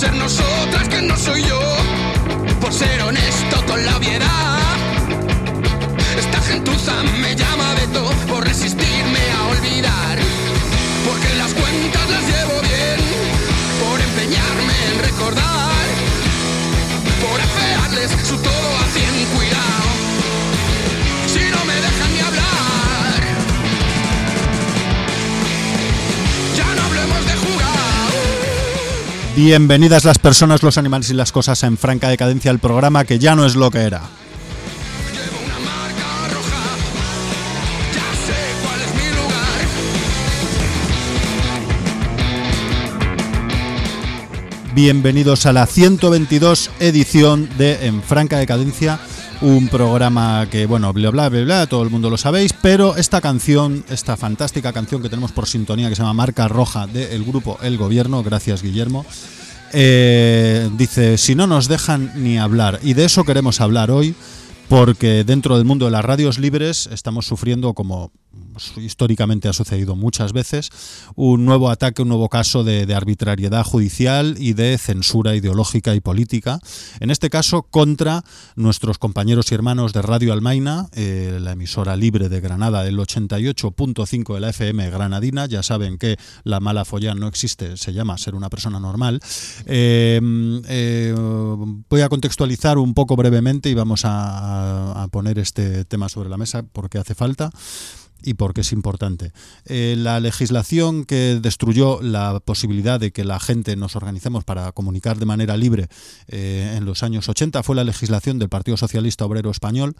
ser nosotras que no soy yo, por ser honesto con la obviedad. Esta gentuza me llama Beto por resistirme a olvidar, porque las cuentas las llevo bien, por empeñarme en recordar, por afearles su todo a 100, cuidado, si no me dejan ni hablar, ya no hablemos de jugar. Bienvenidas las personas, los animales y las cosas en franca decadencia, el programa que ya no es lo que era. Llevo una marca roja, ya sé cuál es mi lugar. Bienvenidos a la 122 edición de En franca decadencia, un programa que, bueno, bla bla bla bla, todo el mundo lo sabéis, pero esta canción, esta fantástica canción que tenemos por sintonía, que se llama Marca Roja, del grupo El Gobierno, gracias Guillermo, dice, si no nos dejan ni hablar, y de eso queremos hablar hoy, porque dentro del mundo de las radios libres estamos sufriendo, como históricamente ha sucedido muchas veces, un nuevo ataque, un nuevo caso de arbitrariedad judicial y de censura ideológica y política, en este caso contra nuestros compañeros y hermanos de Radio Almaina, la emisora libre de Granada, el 88.5 de la FM granadina. Ya saben que la mala follá no existe, se llama ser una persona normal. Voy a contextualizar un poco brevemente y vamos a poner este tema sobre la mesa porque hace falta y porque es importante. La legislación que destruyó la posibilidad de que la gente nos organicemos para comunicar de manera libre en los años 80 fue la legislación del Partido Socialista Obrero Español,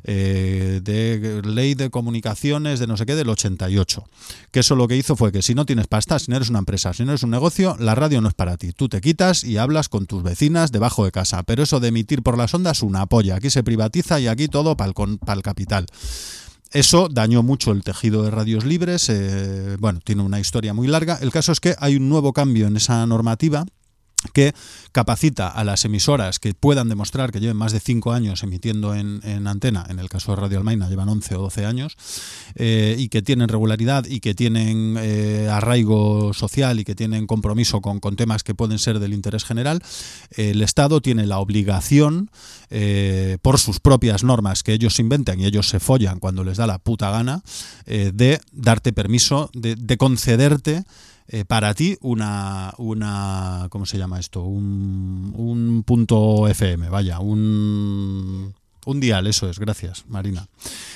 de ley de comunicaciones de no sé qué del 88. Que eso lo que hizo fue que si no tienes pasta, si no eres una empresa, si no eres un negocio, la radio no es para ti. Tú te quitas y hablas con tus vecinas debajo de casa. Pero eso de emitir por las ondas, una polla. Aquí se privatiza y aquí todo para el capital. Eso dañó mucho el tejido de radios libres, bueno, tiene una historia muy larga. El caso es que hay un nuevo cambio en esa normativa que capacita a las emisoras que puedan demostrar que lleven más de 5 años emitiendo en antena, en el caso de Radio Almaina llevan 11 o 12 años, y que tienen regularidad y que tienen arraigo social y que tienen compromiso con temas que pueden ser del interés general. El Estado tiene la obligación, por sus propias normas que ellos inventan y ellos se follan cuando les da la puta gana, de darte permiso, de concederte para ti una ¿cómo se llama esto? Un punto FM, vaya, un dial, eso es, gracias Marina.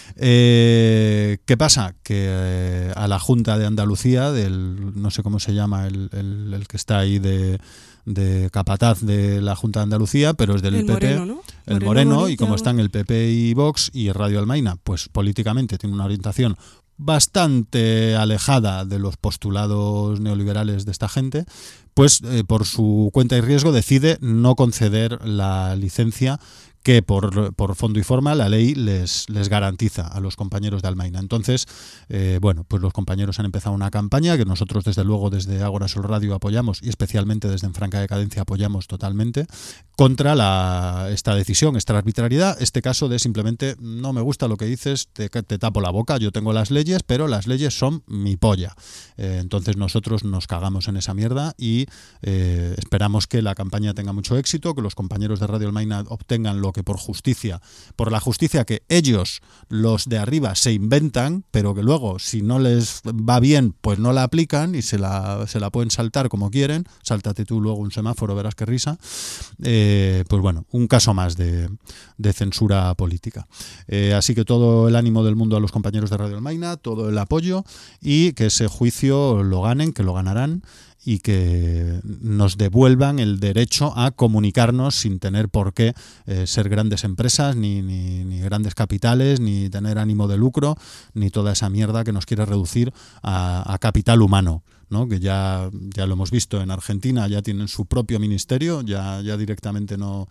¿Qué pasa? Que a la Junta de Andalucía, no sé cómo se llama el que está ahí de capataz de la Junta de Andalucía, pero es del el PP, Moreno, ¿no? el Moreno, y como están el PP y Vox y Radio Almaina, pues políticamente tiene una orientación bastante alejada de los postulados neoliberales de esta gente, pues por su cuenta y riesgo decide no conceder la licencia que por fondo y forma la ley les garantiza a los compañeros de Almaina. Entonces, bueno, pues los compañeros han empezado una campaña que nosotros desde luego desde Ágora Sol Radio apoyamos y especialmente desde En franca decadencia apoyamos totalmente contra esta decisión, esta arbitrariedad, este caso de simplemente no me gusta lo que dices, te tapo la boca, yo tengo las leyes, pero las leyes son mi polla. Entonces nosotros nos cagamos en esa mierda y esperamos que la campaña tenga mucho éxito, que los compañeros de Radio Almaina obtengan lo que por la justicia que ellos, los de arriba, se inventan, pero que luego, si no les va bien, pues no la aplican y se la pueden saltar como quieren. Sáltate tú luego un semáforo, verás qué risa. Pues bueno, un caso más de censura política. Así que todo el ánimo del mundo a los compañeros de Radio Almaina, todo el apoyo y que ese juicio lo ganen, que lo ganarán, y que nos devuelvan el derecho a comunicarnos sin tener por qué ser grandes empresas, ni grandes capitales, ni tener ánimo de lucro, ni toda esa mierda que nos quiere reducir a capital humano, ¿no? Que ya lo hemos visto en Argentina, ya tienen su propio ministerio, ya directamente no...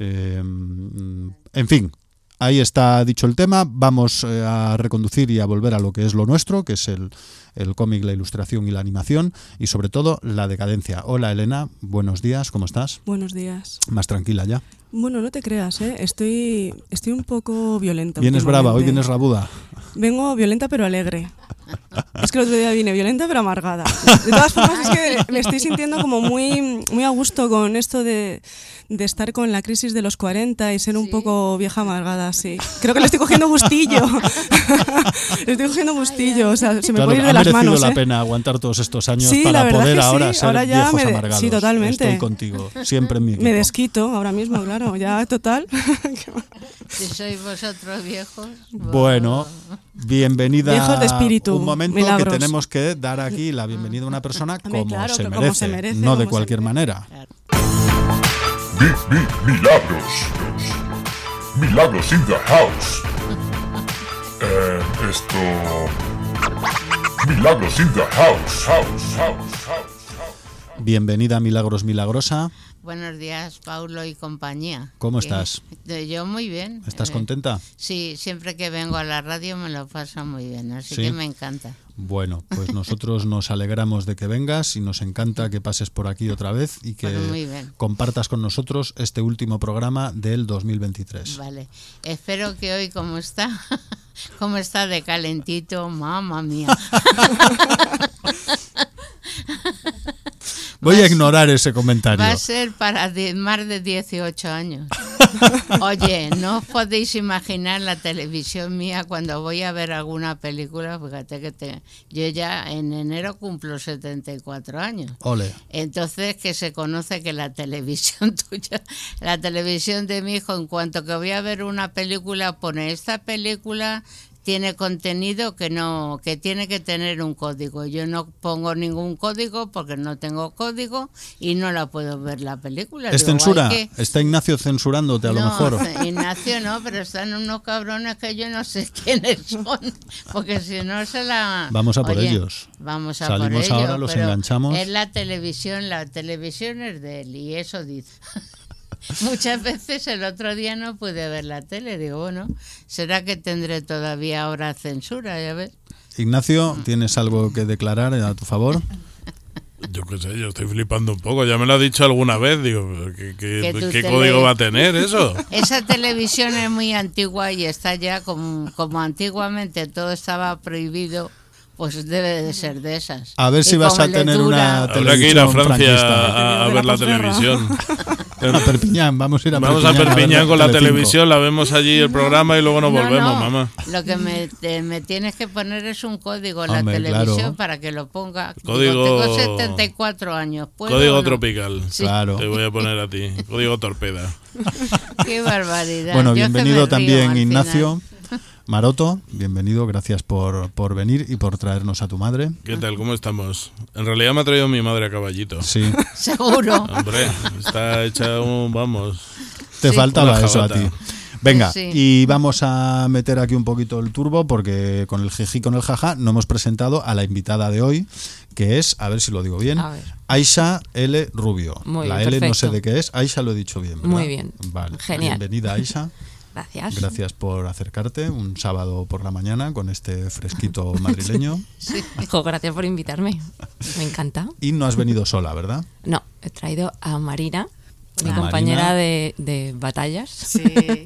en fin. Ahí está dicho el tema, vamos a reconducir y a volver a lo que es lo nuestro, que es el cómic, la ilustración y la animación, y sobre todo la decadencia. Hola Elena, buenos días, ¿cómo estás? Buenos días. ¿Más tranquila ya? Bueno, no te creas, estoy un poco violenta. ¿Vienes brava? ¿Hoy vienes rabuda? Vengo violenta pero alegre. Es que el otro día vine violenta pero amargada. De todas formas, es que me estoy sintiendo como muy, muy a gusto con esto de estar con la crisis de los 40 y ser un poco vieja amargada, sí. Creo que le estoy cogiendo gustillo. Le estoy cogiendo gustillo, o sea, se me puede ir de las manos. Ha merecido la pena aguantar todos estos años sí, para poder ahora sí. ser ahora ya viejos amargados. Sí, totalmente. Estoy contigo, siempre en mi equipo. Me desquito ahora mismo, claro, ya total. Si sois vosotros viejos. Bueno, bienvenida. Viejos de espíritu. Un momento milagros. que tenemos que dar aquí la bienvenida a una persona como, claro, se, como merece, se merece, no de como cualquier se merece. manera. Claro. Milagros. Milagros in the house. Milagros in the house. Bienvenida a Milagros Milagrosa. Buenos días, Paulo y compañía. ¿Cómo estás? Yo muy bien. ¿Estás contenta? Sí, siempre que vengo a la radio me lo paso muy bien, así ¿Sí? que me encanta. Bueno, pues nosotros nos alegramos de que vengas y nos encanta que pases por aquí otra vez y que Pues muy bien. compartas con nosotros este último programa del 2023. Vale. Espero que hoy como está de calentito, mamma mía. Voy a ignorar ese comentario. Va a ser para más de 18 años. Oye, no os podéis imaginar la televisión mía cuando voy a ver alguna película. Fíjate que yo ya en enero cumplo 74 años. Ole. Entonces que se conoce que la televisión tuya, la televisión de mi hijo, en cuanto que voy a ver una película, pone esta película tiene contenido que tiene que tener un código. Yo no pongo ningún código porque no tengo código y no la puedo ver la película. ¿Es censura? ¿Está Ignacio censurándote a lo mejor? Ignacio no, pero están unos cabrones que yo no sé quiénes son, porque si no se la... Vamos a por ellos. Vamos a Salimos por ellos. ahora, los pero enganchamos. Es la televisión es de él y eso dice. Muchas veces el otro día no pude ver la tele, digo, bueno, ¿será que tendré todavía ahora censura? Ya ves. Ignacio, ¿tienes algo que declarar a tu favor? Yo qué sé, yo estoy flipando un poco. Ya me lo ha dicho alguna vez, digo, ¿qué código va a tener eso? Esa televisión es muy antigua y está ya como antiguamente todo estaba prohibido. Pues debe de ser de esas. A ver si vas a tener una televisión. Habrá que ir a Francia franquista. a ver la televisión. A Perpiñán, vamos a ir a Vamos Perpiñán. a Perpiñán con la Telecinco. televisión, la vemos allí el programa y luego nos volvemos, mamá. Lo que me tienes que poner es un código en Hombre, la televisión claro. para que lo ponga. Código... Tengo 74 años. ¿Puedo Código o no? tropical. Sí. Claro. Te voy a poner a ti. Código torpeda. Qué barbaridad. Bueno, Yo es que me bienvenido río también al Ignacio final. Maroto, bienvenido, gracias por venir y por traernos a tu madre. ¿Qué tal? ¿Cómo estamos? En realidad me ha traído mi madre a caballito. Sí, Seguro. Hombre, está hecha un... Vamos. te Sí. faltaba Una eso a jabata. ti. Venga, Sí. y vamos a meter aquí un poquito el turbo porque con el jiji, con el jaja, no hemos presentado a la invitada de hoy, que es, a ver si lo digo bien, A ver. Aisha L. Rubio. Muy la bien, L no sé perfecto. de qué es, Aisha lo he dicho bien, ¿verdad? Muy bien. Vale, Genial. bienvenida Aisha. Gracias. Gracias por acercarte un sábado por la mañana con este fresquito madrileño. Jo, gracias por invitarme. Me encanta. Y no has venido sola, ¿verdad? No, he traído a Marina, mi A compañera Marina. de batallas, Sí.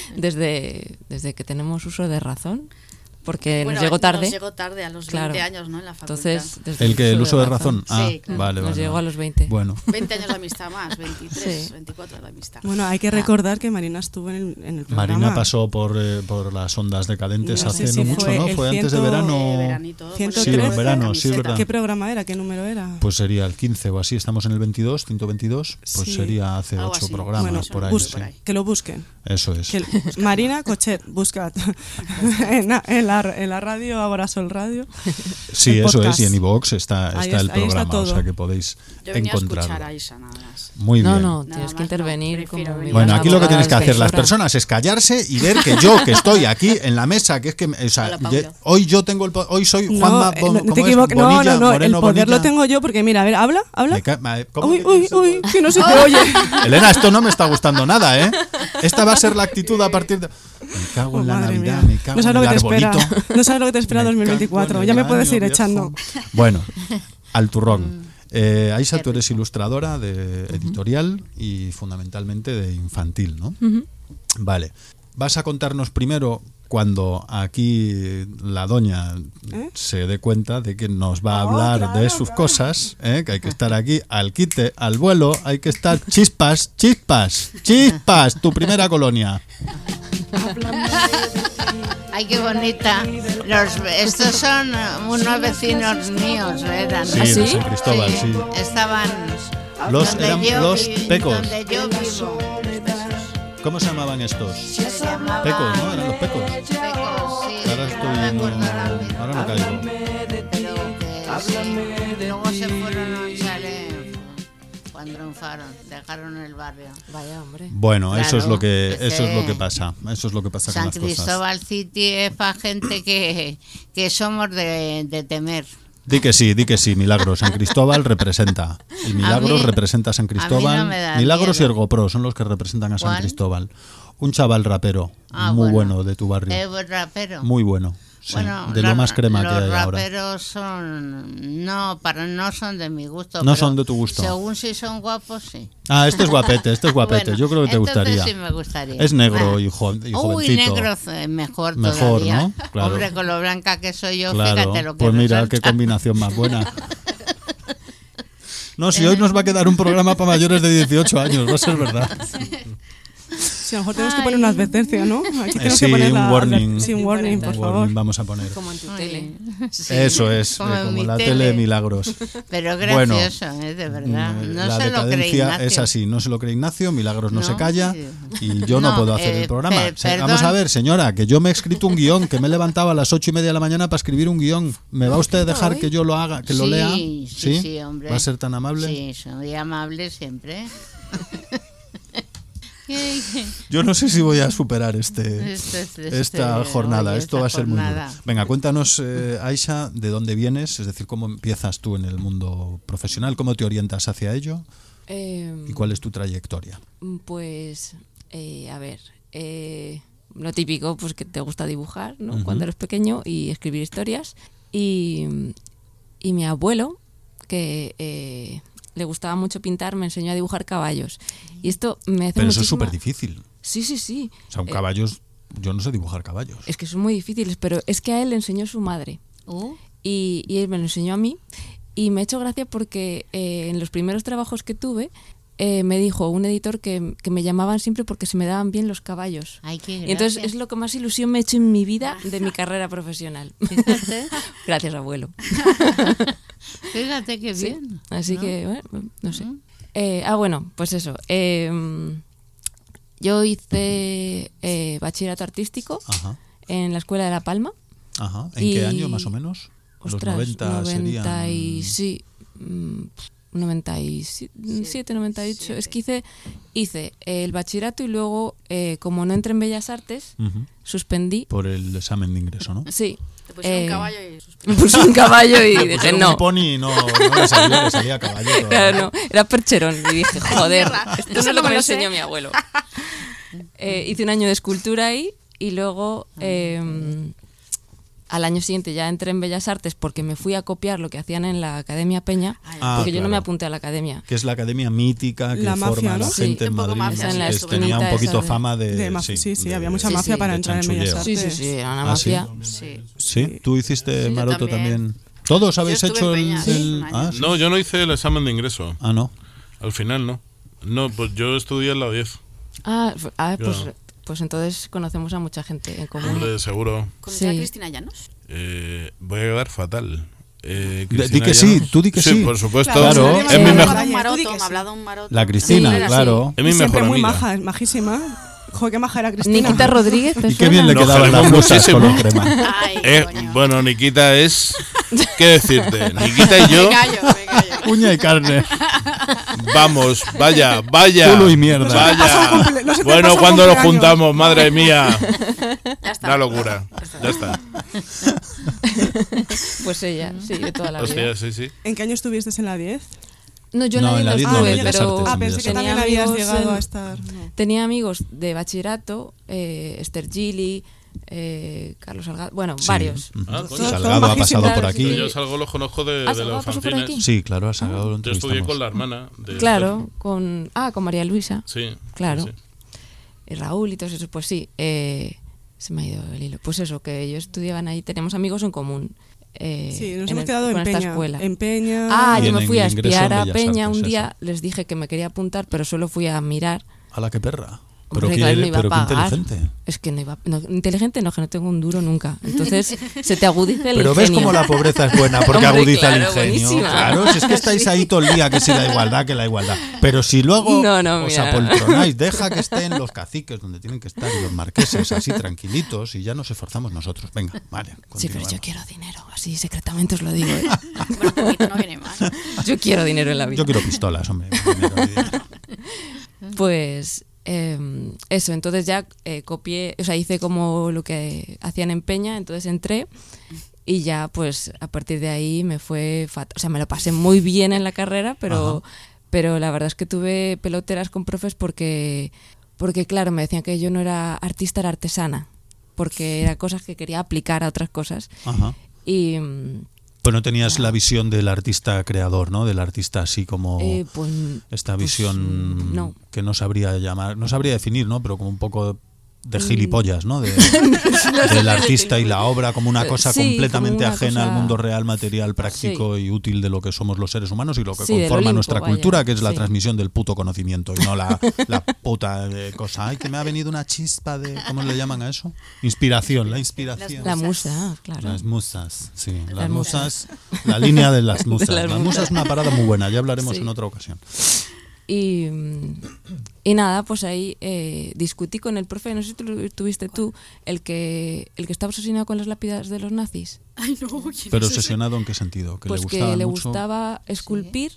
desde que tenemos uso de razón, porque Bueno, nos llegó tarde. Nos llegó tarde, a los 20 Claro. años, ¿no? En la facultad. Entonces, desde El uso de razón. Ah, Sí, claro. vale, nos vale. llegó vale. a los 20. Bueno, 20 años de amistad más, 23, Sí. 24 de amistad. Bueno, hay que recordar que Marina estuvo en el programa. Marina pasó por las ondas decadentes No sé hace si no mucho, fue ¿no? el Fue antes de 100 verano. Veranito, 113. Sí, en verano, sí, es verdad. ¿Qué programa era? ¿Qué número era? Pues sería el 15 o así, estamos en el 22, 122, pues Sí. sería hace Algo 8 así. programas Bueno, por ahí. bus- Sí. que lo busquen. Eso es. Que Marina Cochet, buscad en la radio, ahora Sol Radio. Sí, el eso podcast. es, y en iVoox está Ahí el está- ahí está programa, o todo. sea que podéis Yo venía a escuchar encontrarlo. a Isa nada más. Muy No, bien. no, Nada tienes que más, intervenir no, prefiero como venir. Bueno, una aquí lo que abogada tienes que hacer las defensora. personas es callarse y ver que yo, que estoy aquí en la mesa, que es que, o sea, Hola, Paulo. hoy yo tengo hoy soy Juanma, no, no ¿cómo te es? equivoques. No, Bonilla, no, Moreno, el poder Bonilla. lo tengo yo porque mira, a ver, habla. ¿Cómo Uy, que uy, eso? uy, que no se te oye. Elena, esto no me está gustando nada, ¿eh? Esta va a ser la actitud a partir de... Me cago en Oh, la madre Navidad, mía. me cago No sabes en lo el que te espera. arbolito. No sabes lo que te espera Me 2024. cago en Ya me el puedes año, ir viejo. echando. Bueno, al turrón. Aisha, tú eres ilustradora de editorial y fundamentalmente de infantil, ¿no? Ujú. Vale. Vas a contarnos primero cuando aquí la doña se dé cuenta de que nos va a hablar de sus cosas, que hay que estar aquí al quite, al vuelo, hay que estar chispas, tu primera colonia. Ay, qué bonita. Estos son unos vecinos míos, eran. Sí, de San Cristóbal, sí. Estaban eran los pecos. Donde yo vivo. ¿Cómo se llamaban estos? Se llamaban Pecos, ¿no? Eran los pecos. Pecos, sí. Ahora no caigo. Pero sí. Luego se fueron a un chalet cuando triunfaron, dejaron el barrio. Vaya, hombre. Bueno, Claro, eso es lo que pasa. Eso es lo que pasa San con las cosas. Cristóbal City es para gente que somos de temer. Di que sí, Milagros. San Cristóbal representa. Y Milagros representa a San Cristóbal. A mí no me da Milagros miedo. y Ergopro son los que representan a San ¿Cuál? Cristóbal. Un chaval rapero, muy bueno de tu barrio. Es rapero. Muy bueno. Sí, Bueno, de lo más crema que hay los ahora. raperos no son de mi gusto. No pero son de tu gusto. Según si son guapos, sí. Ah, este es guapete. Bueno, Yo creo que te entonces gustaría. sí me gustaría. Es negro Ah. y jovencito. Uy, negro mejor todavía. ¿no? Claro. Hombre, con lo blanca que soy yo, Claro. fíjate lo que Pues mira, resulta. qué combinación más buena. No, si hoy nos va a quedar un programa para mayores de 18 años, va a ser verdad. Sí, a lo mejor tenemos que poner una advertencia, ¿no? Aquí tenemos sí, que poner un warning. Sí, un warning, por Un favor. warning vamos a poner. Como en tu Ay, tele. sí, Eso es, como en como mi la tele de Milagros. Pero Bueno, gracioso, de verdad. No la se lo cree decadencia Ignacio. es así, no se lo cree Ignacio, Milagros no No, se calla sí. y yo no No, puedo hacer el programa. perdón. Vamos a ver, señora, que yo me he escrito un guión, que me he levantado a las 8:30 de la mañana para escribir un guión. ¿Me va usted a dejar que yo lo haga, que lo Sí, lea? sí, hombre. ¿Va a ser tan amable? Sí, soy amable siempre. Yo no sé si voy a superar esta jornada. Esto va a ser muy duro. Venga, cuéntanos, Aisha, de dónde vienes, es decir, cómo empiezas tú en el mundo profesional, cómo te orientas hacia ello y cuál es tu trayectoria. Pues, a ver, lo típico, pues que te gusta dibujar, ¿no? Cuando eres pequeño y escribir historias. Y mi abuelo, que le gustaba mucho pintar, me enseñó a dibujar caballos. Y esto me hace Pero eso es muchísima... súper difícil. Sí. O sea, un caballo, yo no sé dibujar caballos. Es que son muy difíciles, pero es que a él le enseñó su madre. Y él me lo enseñó a mí. Y me ha hecho gracia porque en los primeros trabajos que tuve, me dijo un editor que me llamaban siempre porque se me daban bien los caballos. Ay, qué y entonces es lo que más ilusión me ha hecho en mi vida de mi carrera profesional. Fíjate. Gracias, abuelo. Fíjate qué Sí. bien. Así ¿no? que, bueno, no sé. Bueno, pues eso. Yo hice bachillerato artístico Ajá. en la Escuela de La Palma. Ajá. ¿En Y- qué año más o menos? Ostras, Los 90 serían... y sí, 97, 98. Es que hice el bachillerato y luego, como no entré en Bellas Artes, Ujú. suspendí. Por el examen de ingreso, ¿no? Sí. Te pusieron un caballo y Me puse un caballo y dije Pusieron no. un pony y no le salía caballo. Claro, no, era percherón. Y dije, joder, esto no Eso es lo no que me me lo sé. enseñó mi abuelo. Hice un año de escultura ahí y luego al año siguiente ya entré en Bellas Artes porque me fui a copiar lo que hacían en la Academia Peña, Ah, porque yo no claro. me apunté a la academia. Que es la academia mítica que La forma mafia, a la ¿no? Sí, gente en un poco Madrid. mafia, en la que tenía un esquinita poquito esa fama de... Sí, había mucha Sí, mafia sí, para de entrar en Bellas chanchulleo. Artes. Sí, era una ¿Ah, sí? mafia. Sí. ¿Sí? ¿Tú hiciste, Sí, yo Maroto, también. ¿Todos habéis Yo estuve hecho en el...? Peña, sí, un año. ¿sí? No, yo no hice el examen de ingreso. Ah, no. Al final no. No, pues yo estudié en la 10. Pues entonces conocemos a mucha gente en común. Hombre, seguro. ¿Conocí a Sí. Cristina Llanos? Voy a quedar fatal. Di Cristina que sí, Llanos. tú di que sí. por supuesto. Claro, es sí, mi sí. Me ha mejor, hablado un Tú maroto, di que me ha sí. hablado un maroto. La Cristina, Sí, era claro. es mi Y mejor siempre muy amiga. maja, majísima. Joder, qué maja era Cristina. Nikita Rodríguez, ¿te Y qué bien suena? le Nos quedaban las queremos blusas muchísimo. color crema. Ay, coño. Bueno, Nikita es... ¿Qué decirte? Nikita y yo... Me callo. Uña y carne. Vamos, vaya. Culo y mierda. Vaya. No se te Bueno, pasa cuando nos cumpleaños. juntamos, madre mía. Ya está. Una locura. Ya está. Pues ella, sí, de toda la vida. Hostia, sí. ¿En qué año estuviste en la 10? No, yo No, nadie en la lo 10 no, estuve, en Bellas pero Artes, en Pensé Bellas que también tenía habías amigos llegado en- a estar. No. tenía amigos de bachillerato, Esther Gili, Carlos Salgado, bueno, Sí. varios. Ujú. Ah, coño. Salgado ha pasado por aquí. Yo salgo los conozco de Salgado los pasó por fanzines. aquí? Sí, claro, ha Salgado lo Yo estudié entrevistamos. con la hermana. De Claro, con María Luisa, Sí. Claro. sí. y Raúl y todos esos, pues sí. Se me ha ido el hilo. Pues eso, que ellos estudiaban ahí, teníamos amigos en común. Sí, nos hemos quedado en esta Peña. escuela. En Peña. Ah, Y yo en me fui a el ingreso espiar en a Bellas Peña Artes, un día, eso. les dije que me quería apuntar, pero solo fui a mirar. A la que perra. Pero Hombre, qué, claro, no iba a pero qué pagar. inteligente. Es que no iba, inteligente no, que no tengo un duro nunca. Entonces se te agudiza el Pero ingenio. ves cómo la pobreza es buena, porque Hombre, agudiza el claro, ingenio. buenísima. Claro, si es que estáis ahí todo el día, que si la igualdad, que la igualdad. Pero si luego No, os mira. apoltronáis, deja que estén los caciques donde tienen que estar y los marqueses así tranquilitos y ya nos esforzamos nosotros. Venga, vale. Sí, pero continuamos. yo quiero dinero, así secretamente os lo digo. ¿eh? Bueno, un poquito no viene mal. Yo quiero dinero en la vida. Yo quiero pistolas, hombre. Dinero. Pues eso, entonces ya copié, o sea, hice como lo que hacían en Peña, entonces entré y ya pues a partir de ahí me fue fatal. O sea, me lo pasé muy bien en la carrera, pero la verdad es que tuve peloteras con profes porque claro, me decían que yo no era artista, era artesana, porque era cosas que quería aplicar a otras cosas. Ajá. Y Pues no tenías la visión del artista creador, ¿no? Del artista así como pues, esta visión no. que no sabría llamar, no sabría definir, ¿no? Pero como un poco de gilipollas, ¿no? Del artista y la obra como una cosa Sí, completamente como una ajena al cosa- mundo real, material, práctico y útil de lo que somos los seres humanos y lo que Sí, del conforma Olimpo, nuestra vaya, cultura, que es la sí. transmisión del puto conocimiento y no la puta cosa. Ay, que me ha venido una chispa de... ¿Cómo le llaman a eso? Inspiración, la inspiración. la musa, claro. Las musas, sí, las Las musas, la línea de las musas. las Las musas. musas es una parada muy buena, ya hablaremos Sí. en otra ocasión. Y nada, pues ahí discutí con el profe, no sé si tuviste tú, el que estaba obsesionado con las lápidas de los nazis. Ay, no, ¿quién Pero es ese? obsesionado en qué sentido, que Pues le que gustaba le mucho. gustaba esculpir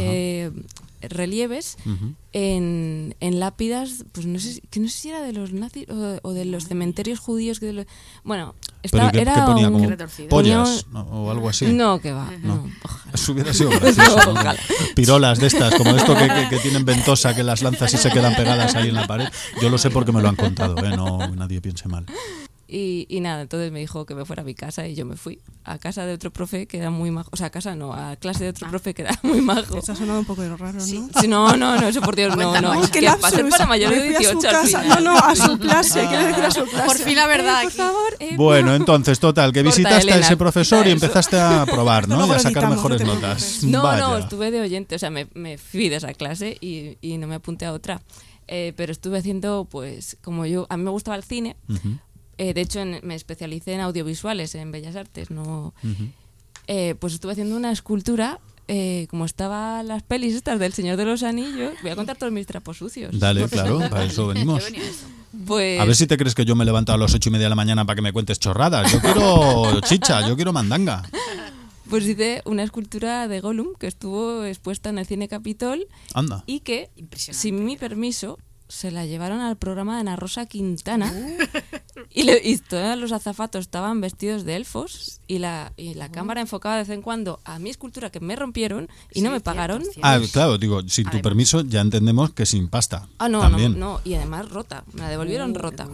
relieves Ujú. en lápidas, pues no sé si era de los nazis o de los cementerios judíos. Bueno, Pero ¿qué ponía? un- Como retorcido. pollas, ¿no? O algo así. No, que va, no, ojalá. Eso hubiera sido gracioso, No, ¿no? ojalá. Pirolas de estas, como esto que tienen ventosa, que las lanzas y se quedan pegadas ahí en la pared. Yo lo sé porque me lo han contado, no nadie piense mal. Y nada, entonces me dijo que me fuera a mi casa y yo me fui a casa de otro profe que era muy majo. O sea, a casa no, a clase de otro profe que era muy majo. Eso ha sonado un poco raro, ¿no? Sí, no, eso por Dios, no. Cuéntanos. Que lapsus. para ser para mayores de Me fui a su 18 al casa. final. No, a su clase. Quiero decir a su clase. Por fin la verdad Por aquí. favor, Bueno, entonces, total, que Corta, visitaste a Elena, ese profesor quita y eso. empezaste a probar, ¿no? Luego Y a lo sacar quitamos, mejores no te notas. preocupes. No, Vaya. estuve de oyente, o sea, me fui de esa clase y no me apunté a otra. Pero estuve haciendo, pues, como a mí me gustaba el cine. Ujú, De hecho, me especialicé en audiovisuales, en Bellas Artes. No, ujú. pues estuve haciendo una escultura, como estaban las pelis estas del Señor de los Anillos. Voy a contar todos mis trapos sucios. Dale, claro, para eso venimos. ¿Qué venía eso? Pues, A ver si te crees que yo me levanto a las 8:30 de la mañana para que me cuentes chorradas. Yo quiero chicha, yo quiero mandanga. pues hice una escultura de Gollum que estuvo expuesta en el Cine Capitol Anda. y que, Impresionante. sin mi permiso, se la llevaron al programa de Ana Rosa Quintana y todos los azafatos estaban vestidos de elfos y la cámara enfocaba de vez en cuando a mi escultura que me rompieron y no Sí, me pagaron. cierto. Ah, claro, digo, sin tu Además. permiso ya entendemos que sin pasta. No, También. no, y además rota, me la devolvieron rota.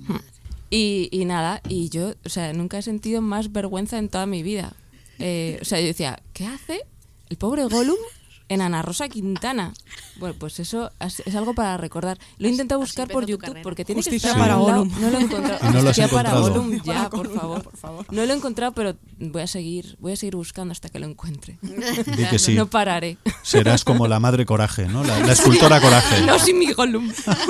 Y nada, y yo, o sea, nunca he sentido más vergüenza en toda mi vida. O sea, yo decía, ¿qué hace el pobre Gollum en Ana Rosa Quintana? Bueno, pues eso es algo para recordar. Lo he intentado Así buscar por empezó tu YouTube carrera. porque tiene Justicia que estar para en algún lado. Gollum. No lo he encontrado. Y no lo has Justicia para encontrado. Gollum, ya, por favor. No lo he encontrado, pero voy a seguir buscando hasta que lo encuentre. Di que sí. No pararé. Serás como la madre Coraje, ¿no? La escultora Coraje. No sin mi Gollum.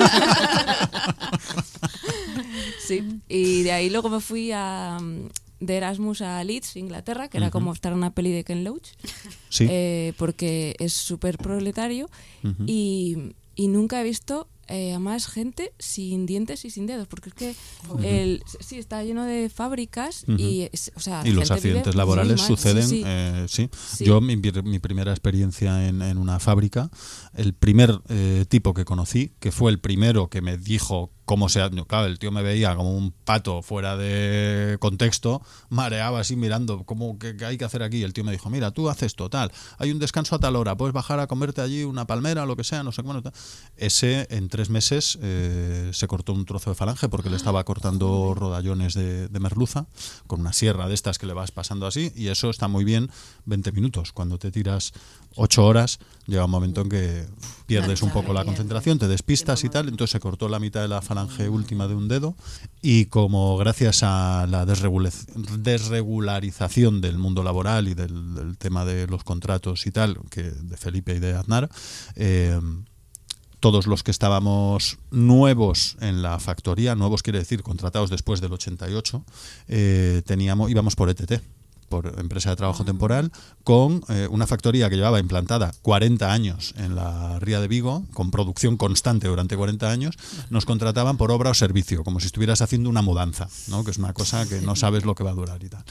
Sí, y de ahí luego me fui de Erasmus a Leeds, Inglaterra, que era como estar en una peli de Ken Loach, Sí. porque es súper proletario Ujú. y nunca he visto a más gente sin dientes y sin dedos, porque es que sí, está lleno de fábricas Ujú. o sea, Y la los gente vive accidentes muy laborales mal. suceden, Sí, sí. Sí. Yo, mi primera experiencia en una fábrica, el primer tipo que conocí, que fue el primero que me dijo cómo se... Claro, el tío me veía como un pato fuera de contexto, mareaba así mirando cómo qué hay que hacer aquí. El tío me dijo, mira, tú haces esto, tal, hay un descanso a tal hora, puedes bajar a comerte allí una palmera, lo que sea, no sé cómo. Ese, en 3 meses, se cortó un trozo de falange porque le estaba cortando rodallones de merluza con una sierra de estas que le vas pasando así, y eso está muy bien 20 minutos. Cuando te tiras 8 horas, llega un momento en que pierdes un poco la concentración, te despistas y tal, entonces se cortó la mitad de la falange última de un dedo, y como gracias a la desregularización del mundo laboral y del tema de los contratos y tal, que de Felipe y de Aznar, todos los que estábamos nuevos en la factoría, nuevos quiere decir contratados después del 88, íbamos por ETT, por empresa de trabajo temporal, con una factoría que llevaba implantada 40 años en la Ría de Vigo, con producción constante durante 40 años. Nos contrataban por obra o servicio, como si estuvieras haciendo una mudanza, ¿no? Que es una cosa que no sabes lo que va a durar y tal.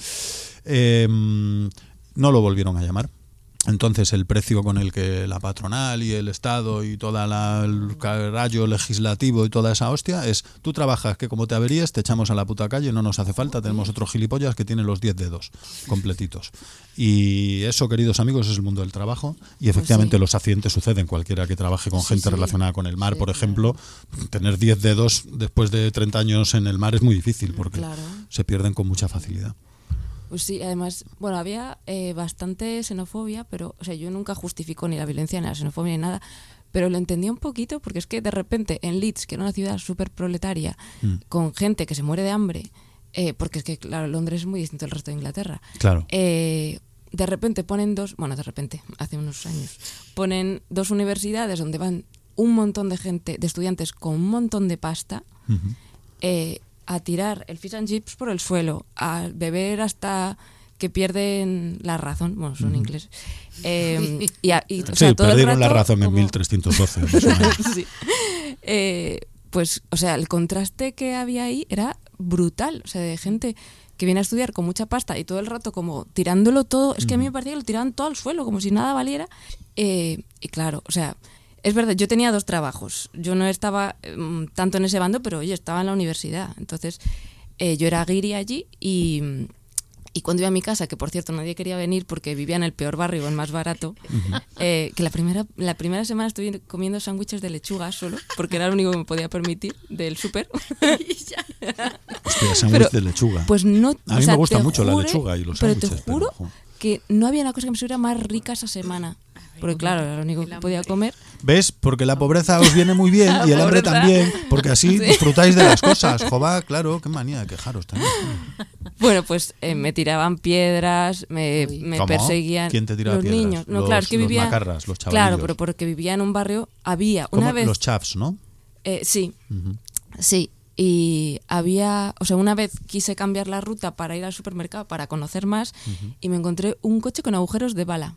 No lo volvieron a llamar. Entonces el precio con el que la patronal y el Estado y todo el carallo legislativo y toda esa hostia es: tú trabajas, que como te averíes te echamos a la puta calle, no nos hace falta, tenemos otro gilipollas que tiene los 10 dedos completitos. Y eso, queridos amigos, es el mundo del trabajo, y efectivamente los accidentes suceden. Cualquiera que trabaje con gente relacionada con el mar, por ejemplo, tener 10 dedos después de 30 años en el mar es muy difícil, porque se pierden con mucha facilidad. Pues sí, además, bueno, había bastante xenofobia, pero, o sea, yo nunca justifico ni la violencia ni la xenofobia ni nada, pero lo entendía un poquito, porque es que de repente en Leeds, que era una ciudad súper proletaria, con gente que se muere de hambre, porque es que, claro, Londres es muy distinto al resto de Inglaterra. Claro. De repente hace unos años, ponen 2 universidades donde van un montón de gente, de estudiantes con un montón de pasta, a tirar el fish and chips por el suelo, a beber hasta que pierden la razón, bueno, son ingleses. O sea, todo perdieron el rato, la razón como... en 1312. Sí. Pues, o sea, el contraste que había ahí era brutal, o sea, de gente que viene a estudiar con mucha pasta y todo el rato como tirándolo todo, es que a mí me parecía que lo tiraban todo al suelo, como si nada valiera, y claro, o sea... Es verdad, yo tenía 2 trabajos. Yo no estaba tanto en ese bando, pero oye, estaba en la universidad. Entonces, yo era guiri allí y cuando iba a mi casa, que por cierto nadie quería venir porque vivía en el peor barrio, el más barato, que la primera semana estuve comiendo sándwiches de lechuga solo, porque era lo único que me podía permitir del súper. Hostia, sándwich de lechuga. Pues no, a mí me gusta mucho la lechuga y los sándwiches. Pero te juro que no había una cosa que me estuviera más rica esa semana. Porque claro, era lo único que podía comer. ¿Ves? Porque la pobreza os viene muy bien y el hambre también, porque así disfrutáis de las cosas. Jova, claro, qué manía de quejaros también. Bueno, pues me tiraban piedras, me perseguían. ¿Quién te tiraba los piedras? Niños. No, claro, es que vivía. Los macarras, los chavalillos. Claro, pero porque vivía en un barrio, había una vez. Los chavs, ¿no? Sí. Sí. Y había, o sea, una vez quise cambiar la ruta para ir al supermercado para conocer más y me encontré un coche con agujeros de bala.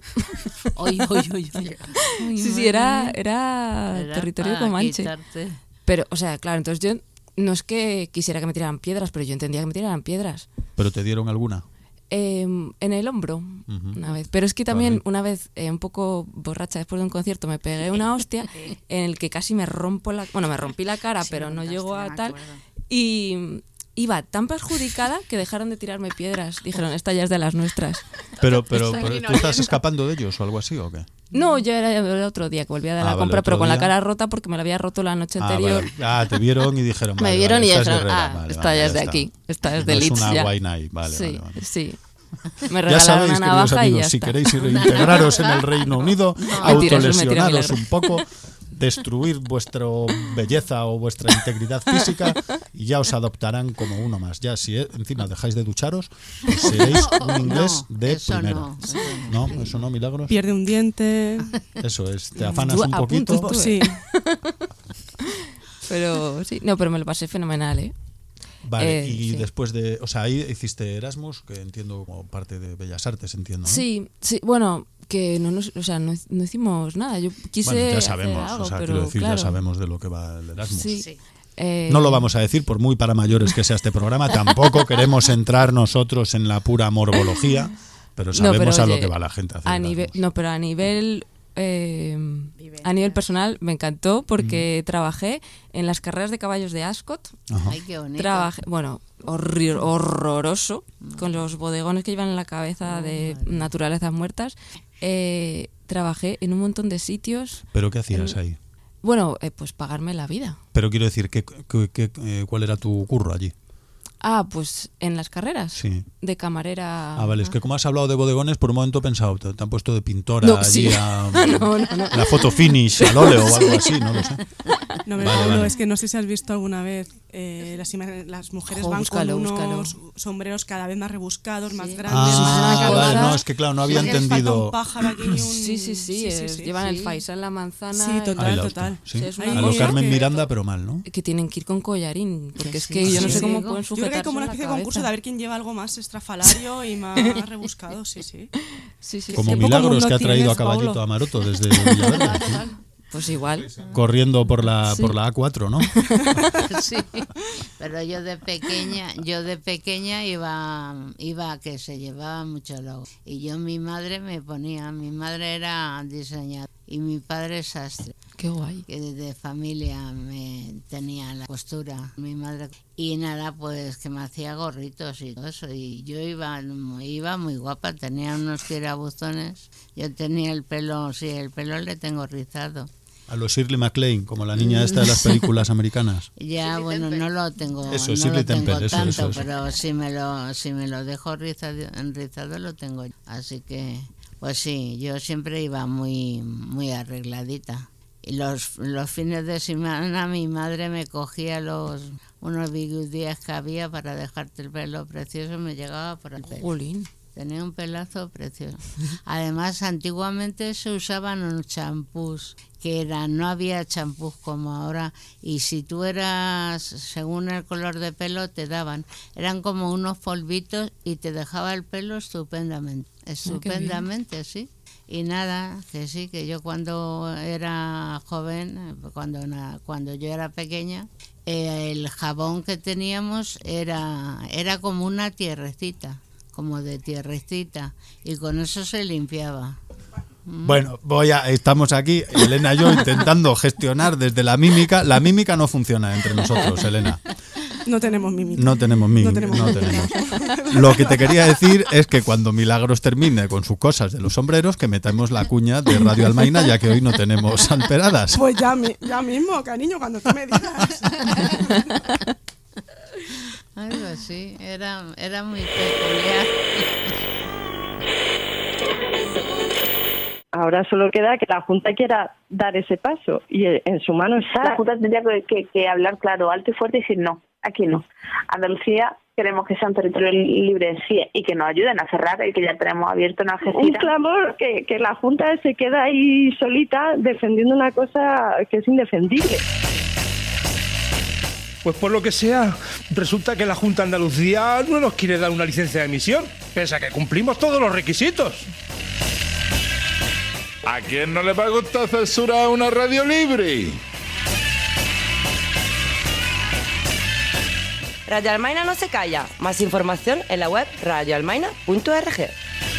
Sí, era territorio comanche. Pero, o sea, claro, entonces yo no es que quisiera que me tiraran piedras, pero yo entendía que me tiraran piedras. ¿Pero te dieron alguna? En el hombro, una vez. Pero es que también una vez, un poco borracha después de un concierto, me pegué una hostia en el que casi me rompí la cara, pero no llegó a tal. Y iba tan perjudicada que dejaron de tirarme piedras. Dijeron, esta ya es de las nuestras. Pero ¿tú estás escapando de ellos o algo así o qué? No, yo era el otro día que volvía de la compra, pero con la cara rota porque me la había roto la noche anterior. Vale. Te vieron y dijeron... Me vieron y dijeron, esta ya es de aquí, esta es de Leeds. Es una Guaynay, vale. Sí. Me regalaron una navaja y ya está. Si queréis reintegraros en el Reino Unido, autolesionaros un poco, destruir vuestra belleza o vuestra integridad física y ya os adoptarán como uno más. Ya si encima dejáis de ducharos, pues seréis un inglés de primera. No, eso no, Milagros. Pierde un diente. Eso es, te afanas un poquito. Sí. Pero sí, no, pero me lo pasé fenomenal, ¿eh? Vale, y después de... O sea, ahí hiciste Erasmus, que entiendo como parte de Bellas Artes, entiendo, ¿no? Sí, bueno, que no hicimos nada. Yo quise... Bueno, ya sabemos, algo, pero quiero decir, ya sabemos de lo que va el Erasmus. Sí. No lo vamos a decir, por muy para mayores que sea este programa. Tampoco queremos entrar nosotros en la pura morbología, pero sabemos a lo que va la gente a hacer. Pero a nivel personal me encantó porque trabajé en las carreras de caballos de Ascot. Ay, qué bonito. Trabajé, horroroso, con los bodegones que llevan en la cabeza de naturalezas muertas. Trabajé en un montón de sitios. ¿Pero qué hacías ahí? Bueno, pues pagarme la vida. Pero quiero decir, ¿cuál era tu curro allí? Pues en las carreras. Sí. De camarera. Vale, es que como has hablado de bodegones, por un momento he pensado, te han puesto de pintora No, allí sí. no. La foto finish al óleo o algo así, no lo sé. No, Vale, Pablo, vale. es que no sé si has visto alguna vez las mujeres van búscalo, con búscalo. unos sombreros cada vez más rebuscados, más Sí. grandes, Sí, más sí, Vale, sí. no, es que claro, no había Les falta entendido. un pájaro aquí y un... Sí. Llevan el faisán, la manzana. Sí, Ahí total, la total. hostia, sí. Sí, es A una lo cosa Carmen que- Miranda, pero mal, ¿no? Que tienen que ir con collarín. Porque es Sí, que yo no sí. sé cómo Digo, pueden Yo creo que hay sujetarse como una la especie de cabeza. concurso de a ver quién lleva algo más estrafalario y más rebuscado, sí. Sí. Como ¿Qué poco Milagros, mundo que ha traído tienes, a caballito Paulo? a Maroto desde Villaverde, ¿sí? Pues igual. Corriendo por la Sí. A4, ¿no? Sí, pero yo de pequeña iba que se llevaba mucho lobo. Y mi madre era diseñadora y mi padre sastre. Qué guay. Que de familia me tenía la costura, mi madre. Y nada, pues que me hacía gorritos y todo eso. Y yo iba muy guapa, tenía unos tirabuzones. Yo tenía el pelo le tengo rizado. A los Shirley MacLaine, como la niña esta de las películas americanas. Ya, bueno, no lo tengo, Eso, no Shirley lo tengo Temple, eso, tanto, eso. pero si me lo dejo rizado lo tengo. Así que, pues sí, yo siempre iba muy arregladita. Y los fines de semana mi madre me cogía unos bigudíes que había para dejarte el pelo precioso y me llegaba por el pelo. Jolín. Tenía un pelazo precioso. Además, antiguamente se usaban unos champús, no había champús como ahora, y si tú eras, según el color de pelo, te daban. Eran como unos polvitos y te dejaba el pelo estupendamente. Estupendamente, sí. Y nada, que sí, que yo cuando era joven, cuando yo era pequeña, el jabón que teníamos era como una tierrecita, como de tierrecita, y con eso se limpiaba. Bueno, estamos aquí, Elena y yo, intentando gestionar desde la mímica. La mímica no funciona entre nosotros, Elena. No tenemos mímica. No tenemos mímica. No tenemos. Lo que te quería decir es que cuando Milagros termine con sus cosas de los sombreros, que metamos la cuña de Radio Almaina, ya que hoy no tenemos alperadas. Pues ya mismo, cariño, cuando tú me digas. Algo así, era muy peculiar. Ahora solo queda que la Junta quiera dar ese paso y en su mano está. La Junta tendría que hablar claro, alto y fuerte y decir no, aquí no. Andalucía queremos que sea un territorio libre en sí y que nos ayuden a cerrar el que ya tenemos abierto en Algeciras. Un clamor que la Junta se queda ahí solita defendiendo una cosa que es indefendible. Pues por lo que sea, resulta que la Junta de Andalucía no nos quiere dar una licencia de emisión, pese a que cumplimos todos los requisitos. ¿A quién no le va a gustar censurar una radio libre? Radio Almaina no se calla. Más información en la web radioalmaina.org.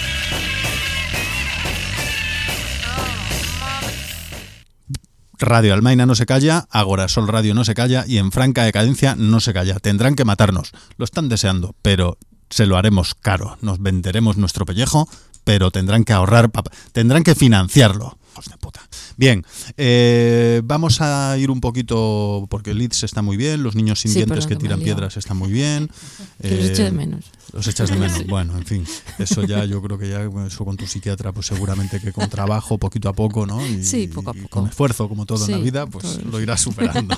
Radio Almaina no se calla, Agorasol Radio no se calla y en franca decadencia no se calla. Tendrán que matarnos, lo están deseando, pero se lo haremos caro. Nos venderemos nuestro pellejo, pero tendrán que ahorrar, tendrán que financiarlo. Hijos de puta. Bien, vamos a ir un poquito, porque Leeds está muy bien, los niños sin dientes que tiran piedras están muy bien. Los echo de menos. Los echas de menos. Bueno, en fin, eso ya yo creo que ya eso con tu psiquiatra, pues seguramente que con trabajo, poquito a poco, ¿no? Y, sí, poco a poco. Y con esfuerzo, como todo en la vida, pues lo irás superando.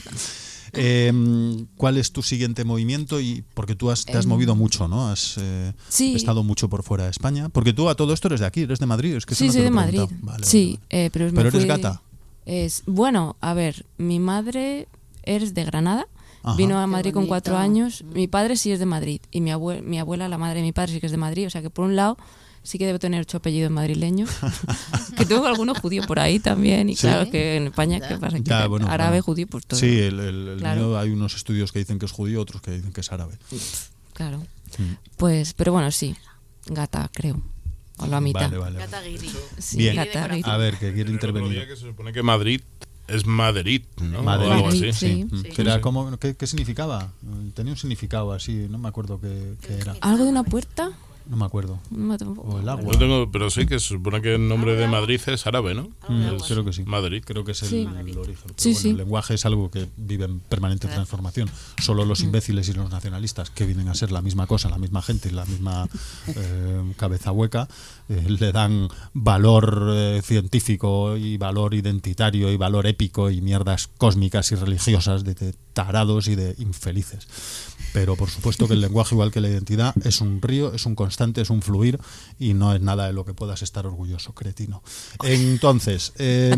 ¿Cuál es tu siguiente movimiento? Y porque tú te has movido mucho, ¿no? Has estado mucho por fuera de España. Porque tú a todo esto eres de aquí, eres de Madrid. Es que sí, soy de Madrid. Vale, sí, vale. Pero eres gata. Bueno, a ver, mi madre es de Granada. Ajá. Vino a Madrid con 4 años. Mi padre sí es de Madrid. Y mi abuela, la madre de mi padre, sí que es de Madrid. O sea que por un lado sí que debo tener 8 apellidos madrileños. Que tengo algunos judíos por ahí también. Y ¿sí? Claro que en España, ¿qué pasa? Ya, bueno, árabe, judío, pues todo. Sí, claro. Mío, hay unos estudios que dicen que es judío, otros que dicen que es árabe. Claro. Pues, pero bueno, sí. Gata, creo. O la mitad. Vale. Gata guiri. Sí, bien. gata guiri. A ver, que quiere intervenir. Que se supone que Madrid es Madrid, ¿no? Madrid, o algo así. sí. Era como, ¿qué significaba? Tenía un significado así, no me acuerdo qué era. ¿Algo de una puerta? No me acuerdo. O el agua. Yo tengo, pero sí que se supone que el nombre de Madrid es árabe, ¿no? Creo que sí. Madrid. Creo que es Sí. el origen. Pero Sí, bueno, sí. el lenguaje es algo que vive en permanente transformación. Solo los imbéciles y los nacionalistas, que vienen a ser la misma cosa, la misma gente y la misma cabeza hueca, le dan valor científico y valor identitario y valor épico y mierdas cósmicas y religiosas de tarados y de infelices. Pero por supuesto que el lenguaje, igual que la identidad, es un río, es un constante, es un fluir y no es nada de lo que puedas estar orgulloso, cretino. Entonces,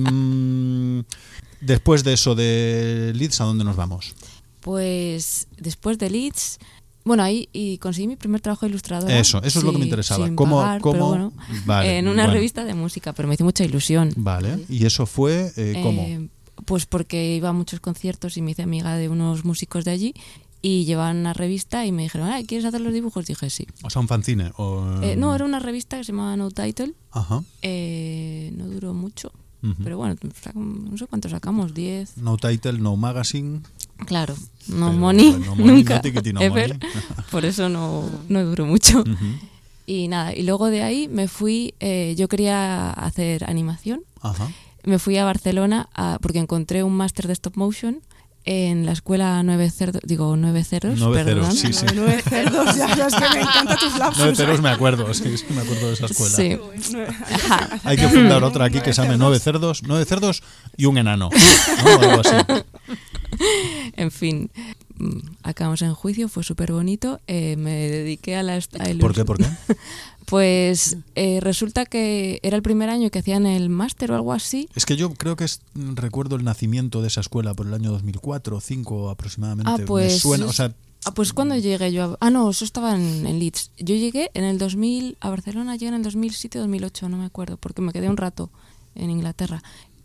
después de eso de Leeds, ¿a dónde nos vamos? Pues después de Leeds, bueno, ahí y conseguí mi primer trabajo de ilustradora. Eso es lo que me interesaba. Sin ¿Cómo? pero bueno, Vale, en una bueno. revista de música, pero me hizo mucha ilusión. Vale, ¿y eso fue cómo? Pues porque iba a muchos conciertos y me hice amiga de unos músicos de allí y llevaban una revista y me dijeron, ¿quieres hacer los dibujos? Dije sí. O sea, un fanzine. No, era una revista que se llamaba No Title. Ajá. No duró mucho, pero bueno, no sé cuánto sacamos, 10. No Title, No Magazine. Claro, no money, no money, nunca, no ticket y no ever. money. Por eso no duró mucho. Y nada, y luego de ahí me fui, yo quería hacer animación. Ajá. Me fui a Barcelona porque encontré un máster de stop motion en la escuela 9 Cerdos, perdón. Sí, sí. 9 cerdos, ya es que me encanta tus lapsus. 9 cerdos me acuerdo, sí, me acuerdo de esa escuela. Sí. Hay que fundar otra aquí que se llame 9 cerdos y un enano, ¿no? Algo así. En fin, acabamos en juicio, fue súper bonito. Me dediqué a la... ¿Por qué? Pues resulta que era el primer año que hacían el máster o algo así. Es que yo creo que recuerdo el nacimiento de esa escuela por el año 2004 o 2005 aproximadamente. Pues, me suena, o sea... pues cuando llegué yo no, eso estaba en Leeds. Yo llegué en el 2000 a Barcelona, llegué en el 2007-2008, no me acuerdo, porque me quedé un rato en Inglaterra.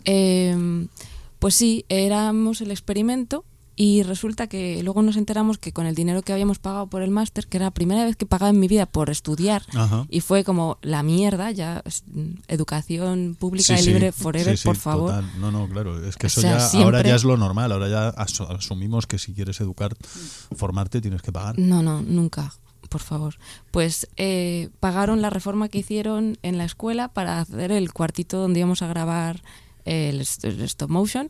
Pues sí, éramos el experimento. Y resulta que luego nos enteramos que con el dinero que habíamos pagado por el máster, que era la primera vez que pagaba en mi vida por estudiar, y fue como la mierda, ya educación pública y libre forever, por favor. Total. No, claro, es que eso sea, ya siempre... ahora ya es lo normal, ahora ya asumimos que si quieres educar, formarte, tienes que pagar. No, nunca, por favor. Pues pagaron la reforma que hicieron en la escuela para hacer el cuartito donde íbamos a grabar el stop motion.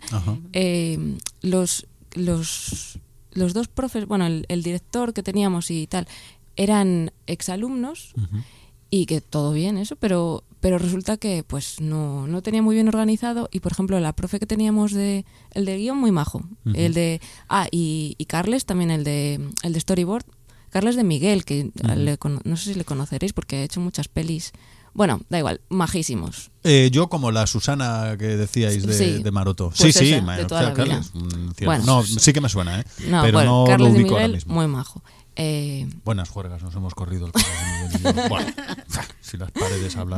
Los dos profes, bueno, el director que teníamos y tal, eran exalumnos y que todo bien eso, pero resulta que pues no tenía muy bien organizado y por ejemplo la profe que teníamos el de guión muy majo, el de y Carles también el de storyboard, Carles de Miguel, que no sé si le conoceréis porque ha hecho muchas pelis. Bueno, da igual, majísimos. Yo como la Susana que decíais de Maroto. Pues sí, de toda la vida. Carles, bueno, no, sí que me suena, no, pero bueno, no Carles lo de ubico Miguel, ahora mismo. muy majo. Buenas juergas, nos hemos corrido el Carles de Miguel y yo. Bueno, si las paredes hablan.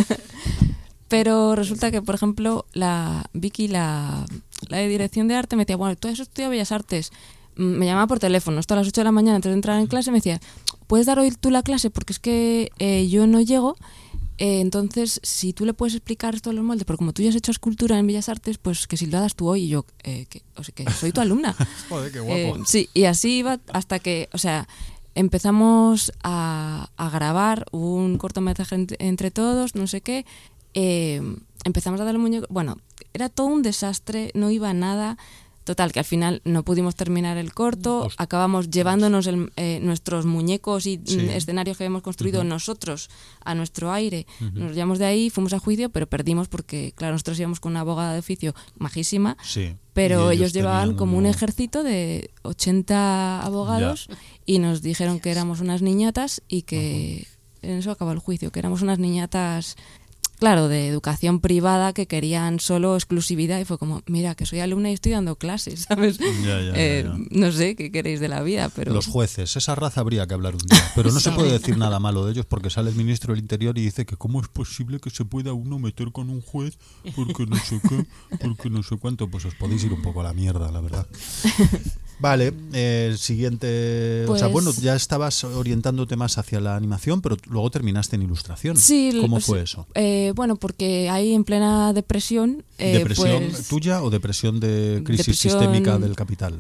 Pero resulta que, por ejemplo, la Vicky, la de dirección de arte, me decía, bueno, tú has estudiado Bellas Artes. Me llamaba por teléfono, esto a las 8 de la mañana antes de entrar en clase, me decía, ¿puedes dar hoy tú la clase? Porque es que yo no llego. Entonces, si tú le puedes explicar todos los moldes, porque como tú ya has hecho escultura en Bellas Artes, pues que si lo das tú hoy, y yo, que soy tu alumna. Joder, qué guapo. Sí, y así iba hasta que, o sea, empezamos a grabar un cortometraje entre todos, no sé qué. Empezamos a dar el muñeco. Bueno, era todo un desastre, no iba nada. Total, que al final no pudimos terminar el corto, acabamos llevándonos nuestros muñecos y escenarios que habíamos construido nosotros a nuestro aire. Nos llevamos de ahí, fuimos a juicio, pero perdimos porque, claro, nosotros íbamos con una abogada de oficio majísima, pero ellos llevaban como un ejército de 80 abogados y nos dijeron que éramos unas niñatas y que en eso acabó el juicio, que éramos unas niñatas... Claro, de educación privada que querían solo exclusividad y fue como, mira, que soy alumna y estoy dando clases, ¿sabes? Ya. No sé qué queréis de la vida, pero... Los jueces, esa raza habría que hablar un día, pero no se puede decir nada malo de ellos porque sale el ministro del Interior y dice que cómo es posible que se pueda uno meter con un juez porque no sé qué, porque no sé cuánto, pues os podéis ir un poco a la mierda, la verdad. Vale, siguiente... Pues, o sea, bueno, ya estabas orientándote más hacia la animación, pero luego terminaste en ilustración. Sí. ¿Cómo fue eso? Bueno, porque ahí en plena depresión... ¿Depresión tuya o depresión de crisis sistémica del capital?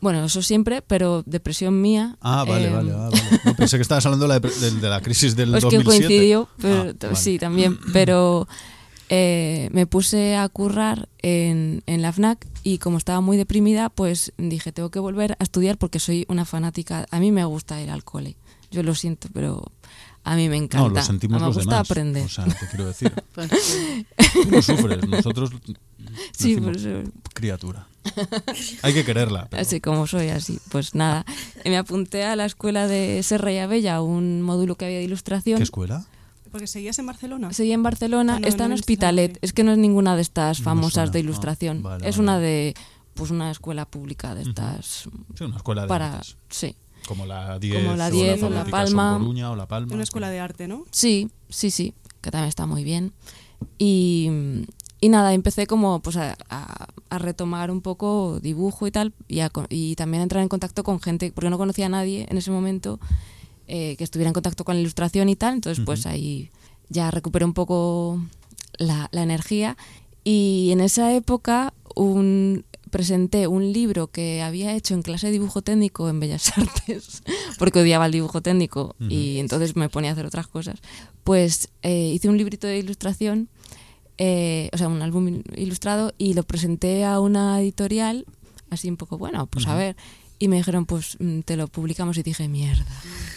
Bueno, eso siempre, pero depresión mía. Vale. No, pensé que estabas hablando de la crisis del 2007. Es que coincidió, pero, vale. sí, también. Pero me puse a currar en la FNAC y como estaba muy deprimida, pues dije, tengo que volver a estudiar porque soy una fanática. A mí me gusta ir al cole. Yo lo siento, pero a mí me encanta. No, lo sentimos me los gusta demás. aprender. O sea, te quiero decir. Tú lo sufres, nosotros sí, decimos, criatura. Hay que quererla. Pero... Así como soy, así. Pues nada, me apunté a la escuela de Serra y Abella, un módulo que había de ilustración. ¿Qué escuela? Porque seguías en Barcelona. Seguí en Barcelona, no, está en no Hospitalet. Es que no es ninguna de estas No famosas suena. de ilustración. Vale, es vale. una de, pues una escuela pública de estas. Sí, una escuela de para, artes. sí. Como la 10 o la Política Palma. Coruña, o la Palma. Una escuela de arte, ¿no? Sí, que también está muy bien. Y nada, empecé como pues a retomar un poco dibujo y tal, y también a entrar en contacto con gente, porque no conocía a nadie en ese momento que estuviera en contacto con la ilustración y tal, entonces pues ahí ya recuperé un poco la energía. Y en esa época presenté un libro que había hecho en clase de dibujo técnico en Bellas Artes, porque odiaba el dibujo técnico y entonces me ponía a hacer otras cosas. Pues hice un librito de ilustración, o sea, un álbum ilustrado, y lo presenté a una editorial, así un poco, bueno, pues a ver, y me dijeron, pues te lo publicamos, y dije, mierda.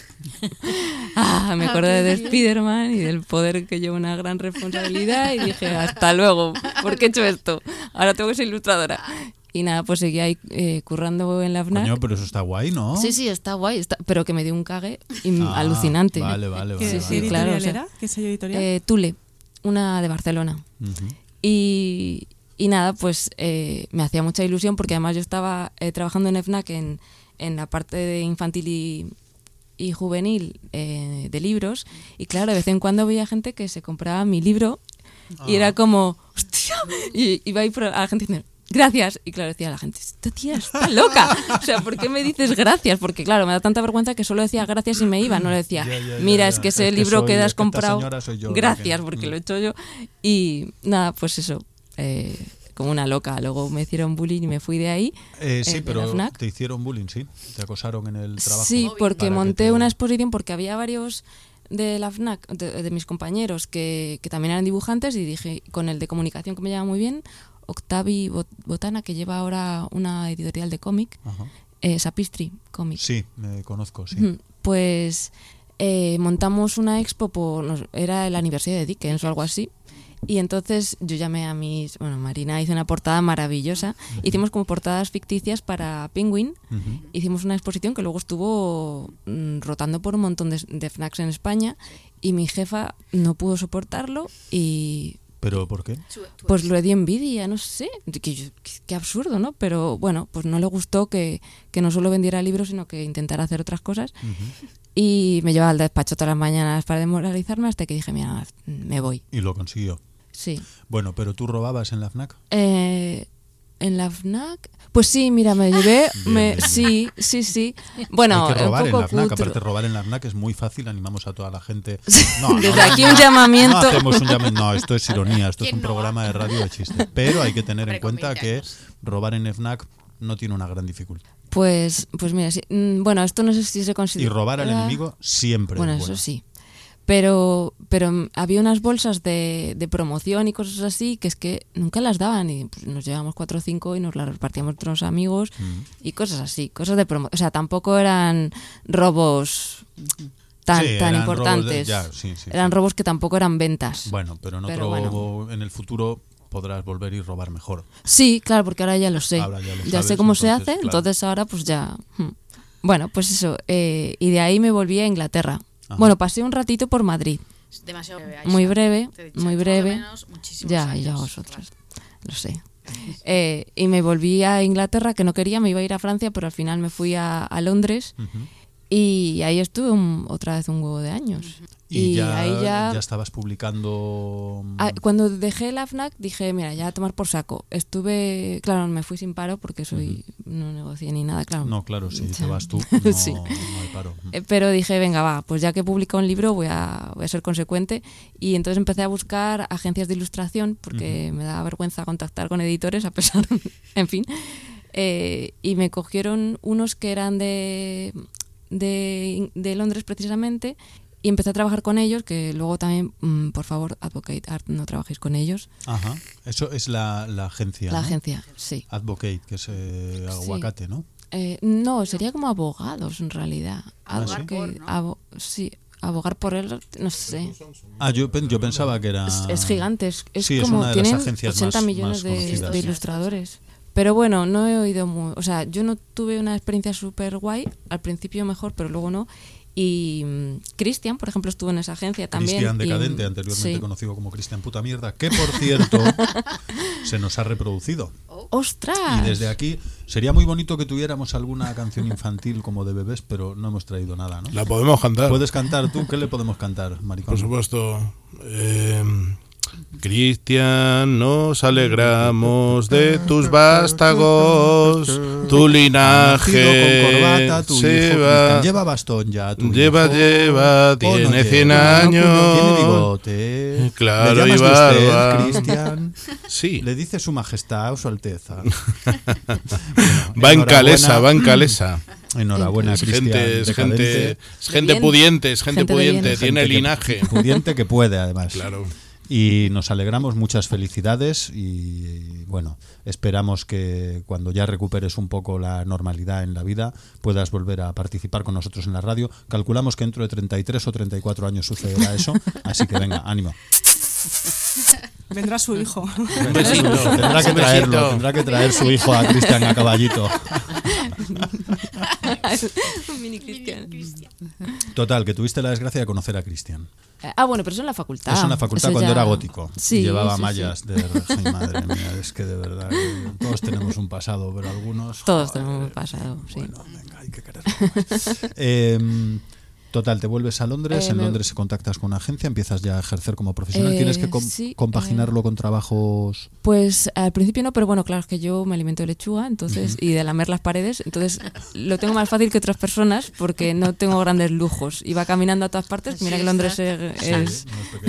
Me acordé de Spiderman y del poder que lleva una gran responsabilidad y dije, hasta luego, ¿por qué he hecho esto? Ahora tengo que ser ilustradora. Y nada, pues seguí ahí currando en la FNAC. Coño, pero eso está guay, ¿no? Sí, está guay, pero que me dio un cague alucinante. Vale. ¿Qué editorial claro, era? ¿Qué sello editorial? Tule, una de Barcelona. Y nada, pues me hacía mucha ilusión porque además yo estaba trabajando en FNAC en la parte de infantil y juvenil de libros, y claro, de vez en cuando veía gente que se compraba mi libro y era como, hostia, y iba ahí a la gente diciendo, gracias, y claro, decía la gente, esta tía está loca, o sea, ¿por qué me dices gracias? Porque claro, me da tanta vergüenza que solo decía gracias y me iba, no le decía, mira, es que ese libro que has comprado, gracias, porque lo he hecho yo. Y nada, pues eso, como una loca. Luego me hicieron bullying y me fui de ahí. Sí, pero te hicieron bullying, sí. Te acosaron en el trabajo. Sí, porque monté una exposición porque había varios de la FNAC, de mis compañeros, que también eran dibujantes, y dije, con el de comunicación que me lleva muy bien, Octavi Botana, que lleva ahora una editorial de cómic, Sapistri Comic. Sí, me conozco, sí. Pues montamos una expo, era el aniversario de Dickens o algo así. Y entonces yo llamé a Marina hizo una portada maravillosa. Hicimos como portadas ficticias para Penguin. Hicimos una exposición que luego estuvo rotando por un montón de FNACs en España, y mi jefa no pudo soportarlo y... ¿Pero por qué? Pues lo di envidia, no sé. Qué absurdo, ¿no? Pero bueno, pues no le gustó que no solo vendiera libros, sino que intentara hacer otras cosas. Y me llevaba al despacho todas las mañanas para demoralizarme, hasta que dije, mira, me voy. Y lo consiguió. Sí. Bueno, ¿pero tú robabas en la FNAC? En la FNAC, pues sí, mira, me llevé, bien. Sí. Bueno, hay que robar un poco en la FNAC, cutre. aparte robar en la FNAC es muy fácil, animamos a toda la gente. Desde aquí un llamamiento. No hacemos un llamamiento, no, esto es ironía, esto es un programa de radio de chiste. Pero hay que tener en cuenta que robar en FNAC no tiene una gran dificultad. Pues mira, sí. Bueno, esto no sé si se considera... Y robar al enemigo siempre bueno, es bueno. Eso sí. Pero había unas bolsas de promoción y cosas así que es que nunca las daban, y pues, nos llevábamos 4 o 5 y nos las repartíamos entre los amigos y cosas así, cosas de promoción. O sea, tampoco eran robos tan importantes. Eran robos que tampoco eran ventas. Bueno, pero en el futuro podrás volver y robar mejor. Sí, claro, porque ahora ya lo sé. Ya sé cómo se hace, claro. Entonces ahora pues ya... Bueno, pues eso. Y de ahí me volví a Inglaterra. Ajá. Bueno, pasé un ratito por Madrid. Es demasiado breve, muy breve. Ya vosotros. Lo sé. Y me volví a Inglaterra, que no quería, me iba a ir a Francia, pero al final me fui a Londres. Y ahí estuve otra vez un huevo de años. Y ya, ahí ya estabas publicando... Cuando dejé la FNAC dije, mira, ya a tomar por saco. Estuve, claro, me fui sin paro porque no negocié ni nada, claro. No, claro, si te vas tú, no, sí. no hay paro. Pero dije, venga, va, pues ya que he publicado un libro voy a ser consecuente. Y entonces empecé a buscar agencias de ilustración porque me daba vergüenza contactar con editores, a pesar, en fin. Y me cogieron unos que eran de Londres precisamente, y empecé a trabajar con ellos, que luego también, por favor, Advocate Art, no trabajéis con ellos. Ajá, eso es la agencia. La ¿no? agencia, sí. Advocate, que es aguacate, ¿no? No, sería como abogados en realidad. ¿Sí? Abogar por él, no sé. Yo pensaba que era... Es gigante, es sí, como es una de tienen las agencias 80 millones de ilustradores. Pero bueno, no he oído o sea, yo no tuve una experiencia súper guay, al principio mejor, pero luego no. Y Cristian, por ejemplo, estuvo en esa agencia también. Cristian Decadente, anteriormente conocido como Cristian Puta Mierda, que por cierto se nos ha reproducido. ¡Ostras! Y desde aquí sería muy bonito que tuviéramos alguna canción infantil como de bebés, pero no hemos traído nada, ¿no? La podemos cantar. ¿Puedes cantar tú? ¿Qué le podemos cantar, maricón? Por supuesto. Cristian, nos alegramos de tus vástagos, tu linaje con corbata, tu hijo Cristian lleva bastón ya, lleva, tiene 100 años, tiene bigote, claro, ¿le y llamas barba, usted, Cristian? Sí. Le dice su majestad o su alteza. Va en calesa. Enhorabuena, Cristian. Es gente pudiente, tiene linaje. Pudiente que puede, además. Claro. Y nos alegramos, muchas felicidades y bueno, esperamos que cuando ya recuperes un poco la normalidad en la vida puedas volver a participar con nosotros en la radio. Calculamos que dentro de 33 o 34 años sucederá eso, así que venga, ánimo. Vendrá su hijo. Un besito. Tendrá que traer su hijo a Cristian a caballito. Un mini Cristian. Total, que tuviste la desgracia de conocer a Cristian. Bueno, pero eso en la facultad. Eso en la facultad, cuando era gótico. Sí, llevaba sí, mallas de... Ay, madre mía, es que de verdad todos tenemos un pasado, pero algunos... Todos tenemos un pasado, sí. Bueno, venga, hay que quererlo. Total, te vuelves a Londres, en Londres contactas con una agencia, empiezas ya a ejercer como profesional, ¿tienes que compaginarlo con trabajos? Pues al principio no, pero bueno, claro, es que yo me alimento de lechuga entonces y de lamer las paredes, entonces lo tengo más fácil que otras personas porque no tengo grandes lujos. Iba caminando a todas partes, mira que Londres es...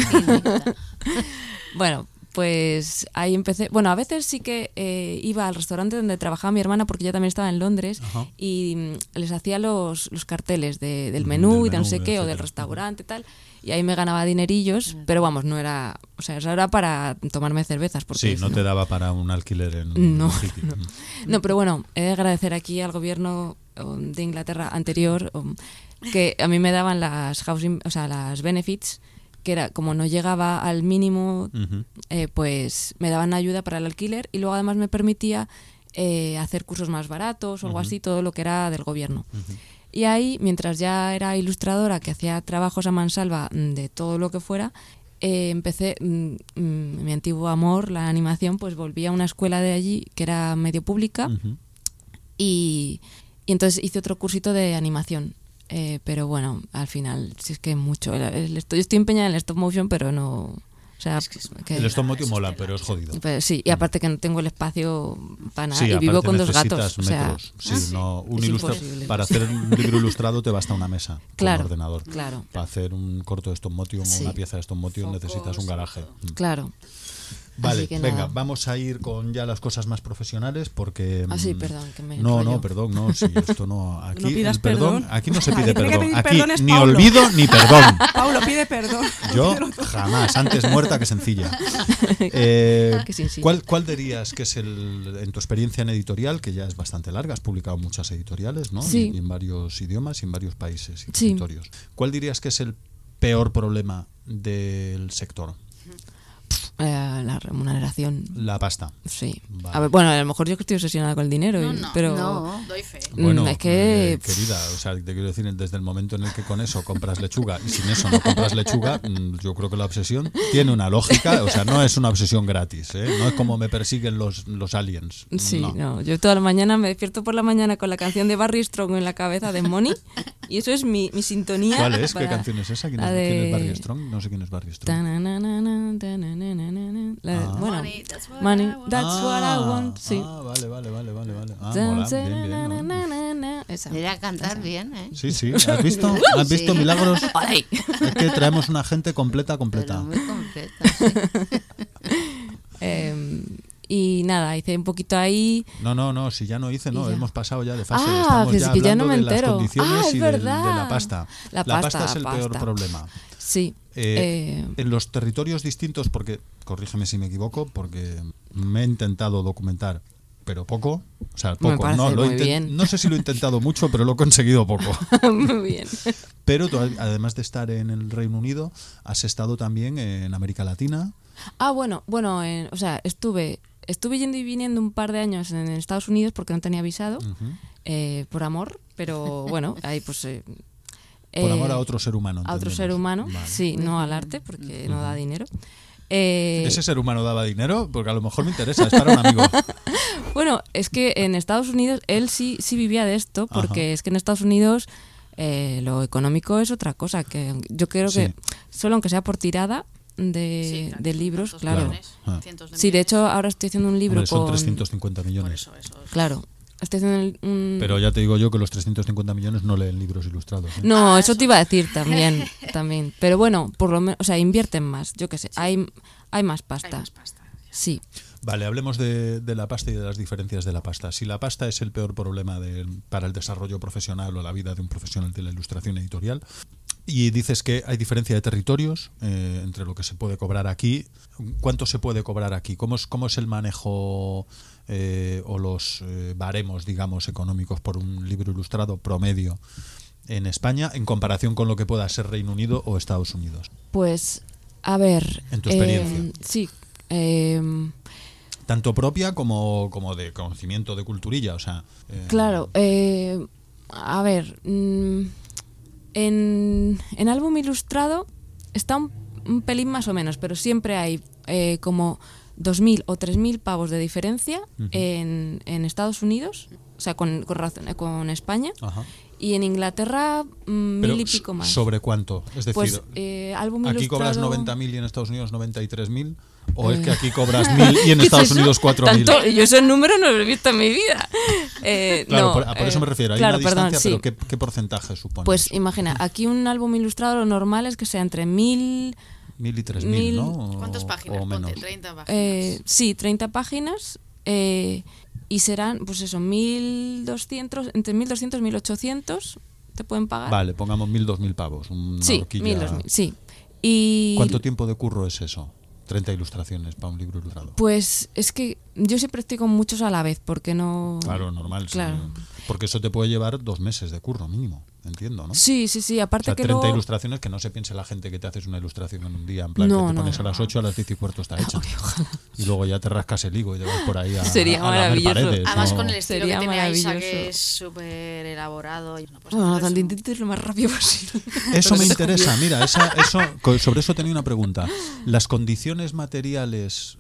Bueno, pues ahí empecé. Bueno, a veces sí que iba al restaurante donde trabajaba mi hermana porque ella también estaba en Londres. Ajá. Y les hacía los carteles del menú y de no sé qué, o del restaurante y tal. Y ahí me ganaba dinerillos, pero vamos, no era... O sea, eso era para tomarme cervezas. Porque sí, no te daba para un alquiler en no, no, pero bueno, he de agradecer aquí al gobierno de Inglaterra anterior que a mí me daban las housing, o sea, las benefits, que era como no llegaba al mínimo, pues me daban ayuda para el alquiler y luego además me permitía hacer cursos más baratos o algo así, todo lo que era del gobierno. Y ahí, mientras ya era ilustradora, que hacía trabajos a mansalva de todo lo que fuera, empecé mi antiguo amor, la animación, pues volví a una escuela de allí que era medio pública y entonces hice otro cursito de animación. Pero bueno, al final, si es que mucho. Yo estoy empeñada en el stop motion, pero no. O sea, el stop motion mola, pero es jodido. Pero sí, y aparte que no tengo el espacio para nada. Sí, y vivo con 2 gatos. O sea, para hacer un libro ilustrado te basta una mesa con un ordenador. Claro. Para hacer un corto de stop motion o una pieza de stop motion necesitas un garaje. Claro. Vale, venga, vamos a ir con ya las cosas más profesionales porque... sí, perdón, que me perdón, no, sí, esto no... Aquí, no pidas perdón. Aquí no se pide perdón. Aquí perdón ni Paulo. olvido ni perdón. Paulo pide perdón. Yo jamás, antes muerta que sencilla. ¿Cuál dirías que es en tu experiencia en editorial, que ya es bastante larga, has publicado muchas editoriales, ¿no? Sí. Y en varios idiomas y en varios países y territorios. ¿Cuál dirías que es el peor problema del sector? La remuneración. La pasta. Sí. Vale. A ver, bueno, a lo mejor yo que estoy obsesionada con el dinero, pero no, doy fe. Bueno, es que querida, o sea, te quiero decir, desde el momento en el que con eso compras lechuga y sin eso no compras lechuga, yo creo que la obsesión tiene una lógica, o sea, no es una obsesión gratis, ¿eh? No es como me persiguen los aliens. Sí, no, yo toda la mañana me despierto por la mañana con la canción de Barry Strong en la cabeza de Money y eso es mi sintonía. ¿Cuál es? ¿Qué canción es esa? ¿Quién es Barry Strong? No sé quién es Barry Strong. Bueno, Money, that's what I want. Sí. Vale. Mola, bien. Mira a cantar bien, ¿eh? Sí, ¿has visto? ¿Has visto milagros? Ay. Es que traemos una gente completa. Pero muy completa, sí. Y nada, hice un poquito ahí. No, si ya no hice, no, hemos pasado ya de fase. Ah, Estamos que ya es que ya no me hablando de entero. las condiciones Es y verdad. de la pasta. La pasta es el peor problema. Sí. En los territorios distintos, porque, corrígeme si me equivoco, porque me he intentado documentar, pero poco, o sea, poco. No sé si lo he intentado mucho, pero lo he conseguido poco. Muy bien. Pero tú, además de estar en el Reino Unido, has estado también en América Latina. Ah, bueno, o sea, estuve yendo y viniendo un par de años en Estados Unidos porque no tenía visado, por amor, pero bueno, ahí pues... por amor a otro ser humano. A otro ser humano, vale. Sí, no al arte, porque no da dinero. ¿Ese ser humano daba dinero? Porque a lo mejor me interesa, es para un amigo. Bueno, es que en Estados Unidos él sí vivía de esto, porque es que en Estados Unidos lo económico es otra cosa, que yo creo que solo aunque sea por tirada de libros, claro. Sí, de hecho ahora estoy haciendo un libro. Son 350 millones. Por eso. Claro. Estoy haciendo Pero ya te digo yo que los 350 millones no leen libros ilustrados. No, eso te iba a decir también. Pero bueno, por lo menos, o sea, invierten más, yo qué sé, hay más pasta. Hay más pasta. Sí. Vale, hablemos de la pasta y de las diferencias de la pasta. Si la pasta es el peor problema para el desarrollo profesional o la vida de un profesional de la ilustración editorial, y dices que hay diferencia de territorios entre lo que se puede cobrar aquí, ¿cuánto se puede cobrar aquí? ¿Cómo es el manejo o los baremos, digamos, económicos por un libro ilustrado promedio en España en comparación con lo que pueda ser Reino Unido o Estados Unidos? Pues, a ver... En tu experiencia. Sí. Tanto propia como de conocimiento de culturilla, o sea... Claro, a ver... En álbum ilustrado está un pelín más o menos, pero siempre hay como 2.000 o 3.000 pavos de diferencia en Estados Unidos, o sea, con España. Ajá. Y en Inglaterra, 1.000 y pico más. ¿Sobre cuánto? Es decir, pues, álbum ¿aquí ilustrado... cobras 90.000 y en Estados Unidos 93.000? ¿O es que aquí cobras 1.000 y en Estados Unidos 4.000? Yo ese número no lo he visto en mi vida. Claro, por eso me refiero. Hay una distancia, perdón, pero ¿qué porcentaje supone? Pues eso? imagina, aquí un álbum ilustrado lo normal es que sea entre 1.000... 1.000 y 3.000, ¿no? ¿Cuántas páginas? O menos. 30 páginas. Sí, 30 páginas. Y serán, pues eso, 1.200, entre 1.200 y 1.800 te pueden pagar. Vale, pongamos 1.000, 2.000 pavos. Una 1.000, 2.000, sí. Y... ¿Cuánto tiempo de curro es eso? 30 ilustraciones para un libro ilustrado. Pues es que yo siempre estoy con muchos a la vez, porque no... Claro, normal. Claro. Sí. Porque eso te puede llevar 2 meses de curro mínimo, entiendo, ¿no? Sí, aparte, o sea, que 30 luego... ilustraciones, que no se piense la gente que te haces una ilustración en un día, en plan que te pones a las 8, a las 10 y cuarto está hecha. Y luego ya te rascas el higo y te vas por ahí a Sería maravilloso. Paredes, además ¿no? con el estilo Sería que tiene Aisha, maravilloso. que es súper elaborado. Tan intento ir lo más rápido posible. Eso me interesa, mira, sobre eso tenía una pregunta. ¿Las condiciones materiales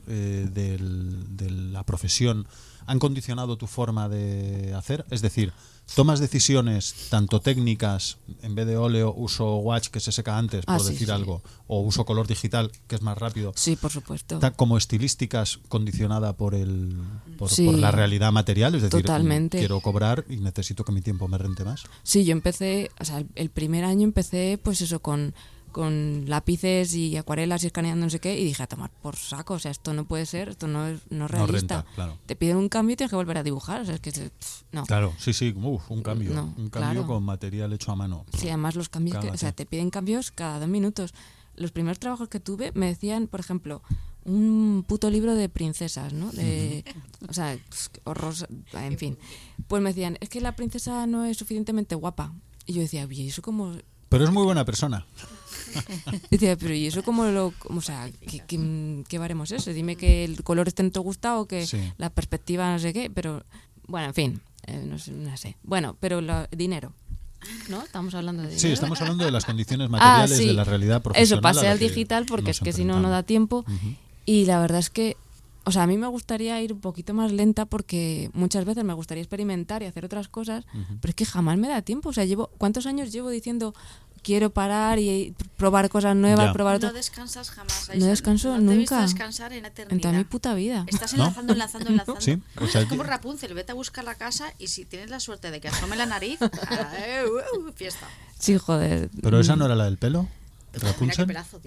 de la profesión han condicionado tu forma de hacer? Es decir, ¿tomas decisiones tanto técnicas, en vez de óleo uso watch que se seca antes, por decir algo, o uso color digital que es más rápido? Sí, por supuesto. ¿Como estilísticas condicionada por la realidad material? Es decir, totalmente. Quiero cobrar y necesito que mi tiempo me rente más. Sí, yo empecé, o sea, el primer año empecé pues eso con lápices y acuarelas y escaneando no sé qué, y dije, a tomar por saco, o sea, esto no puede ser, esto no es realista. No renta, claro. Te piden un cambio y tienes que volver a dibujar, o sea, es que no. Claro, sí, un cambio, claro. Con material hecho a mano. Sí, además los cambios, o sea, te piden cambios cada 2 minutos. Los primeros trabajos que tuve me decían, por ejemplo, un puto libro de princesas, ¿no? O sea, horroroso, en fin. Pues me decían, es que la princesa no es suficientemente guapa. Y yo decía, oye, ¿eso cómo...? Pero es muy buena persona. Decía, pero ¿y eso cómo o sea, qué baremos eso? Dime que el color esté en tu gusto o que la perspectiva no sé qué, pero bueno, en fin, no sé. Bueno, pero dinero, ¿no? Estamos hablando de dinero. Sí, estamos hablando de las condiciones materiales de la realidad profesional. Eso, pasé al digital porque es que si no da tiempo. Y la verdad es que, o sea, a mí me gustaría ir un poquito más lenta porque muchas veces me gustaría experimentar y hacer otras cosas, pero es que jamás me da tiempo. O sea, ¿cuántos años llevo diciendo quiero parar y probar cosas nuevas, probar No descansas jamás. No descanso no te he visto nunca. descansar en la eternidad. En toda mi puta vida. Estás enlazando. Sí, o sea, es como Rapunzel, vete a buscar la casa y si tienes la suerte de que asome la nariz, fiesta. Sí, joder. ¿Pero esa no era la del pelo? ¿Rapunzel? Pelazo,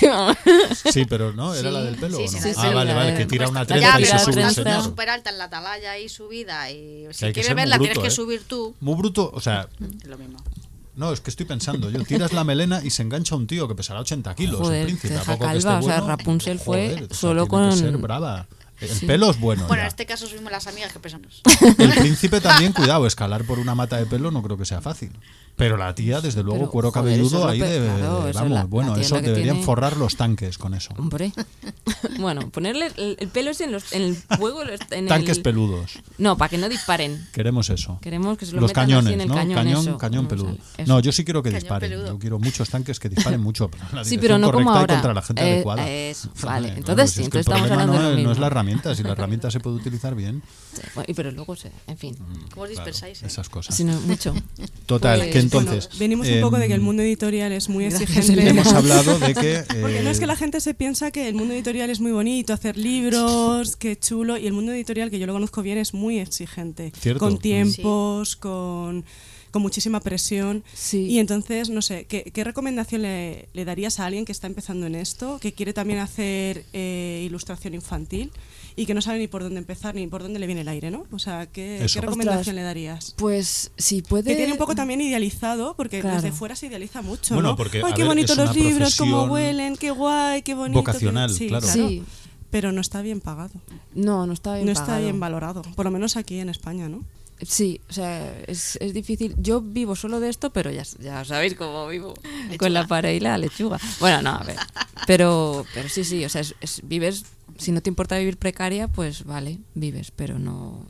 Sí, pero no, ¿era la del pelo o no? Sí, vale, que tira una trenza y se sube un señor. súper alta en la atalaya y subida, y si hay que quieres ser verla muy tienes bruto, que subir tú. Muy bruto, o sea... Es lo mismo. No, es que estoy pensando, tiras la melena y se engancha un tío que pesará 80 kilos, Joder, el príncipe. te deja Tampoco que calva, esté o sea, bueno. Rapunzel fue Joder, o sea, solo tiene que con... ser brava. El Sí. pelo es bueno. Bueno, ya. en este caso subimos las amigas que pesamos. El príncipe también, cuidado, escalar por una mata de pelo no creo que sea fácil. Pero la tía, desde luego, Pero, cuero joder, cabelludo, eso es ahí lo debe... claro, eso vamos, la bueno, tía eso la que deberían tiene- forrar los tanques con eso. Hombre. Bueno, ponerle el pelo ese en el fuego, en Tanques el... peludos. No, para que no disparen. Queremos eso. Queremos que se lo Los metan cañones, así en el ¿no? cañón, eso. Cañón No peludo. sale, eso. No, yo sí quiero que Cañón disparen. peludo. Yo quiero muchos tanques que disparen mucho. Pero en la Sí, pero no dirección como correcta y ahora. contra la gente adecuada. Eso, vale. Claro, Entonces si sí, es que el entonces estamos problema hablando de lo no mismo. es la herramienta, si la herramienta se puede utilizar bien. Sí, bueno, y pero luego en fin. ¿Cómo os dispersáis? Esas cosas. Si no, mucho. Total, Pues, que entonces... Bueno, venimos un poco de que el mundo editorial es muy Gracias, exigente. Hemos hablado de que... Porque no es que la gente se piensa que el mundo editorial es muy bonito, hacer libros, qué chulo, y el mundo editorial, que yo lo conozco bien, es muy exigente. Cierto. Con tiempos, con muchísima presión. Sí. Y entonces, no sé, ¿qué recomendación le darías a alguien que está empezando en esto, que quiere también hacer ilustración infantil y que no sabe ni por dónde empezar ni por dónde le viene el aire, ¿no? O sea, ¿qué Eso. recomendación Ostras, le darías? Pues si puede... Que tiene un poco también idealizado, porque Claro. desde fuera se idealiza mucho, Bueno, ¿no? porque, Ay, a qué ver, bonitos es una los libros, cómo profesión huelen, qué guay, qué bonito. vocacional, sí, claro. Sí. Pero no está bien pagado. No está bien No está pagado. bien valorado, por lo menos aquí en España, ¿no? Sí, o sea, es difícil. Yo vivo solo de esto, pero ya sabéis cómo vivo. Con la pared y la lechuga. Bueno, no, a ver. Pero sí, o sea, vives, si no te importa vivir precaria, pues vale, vives, pero no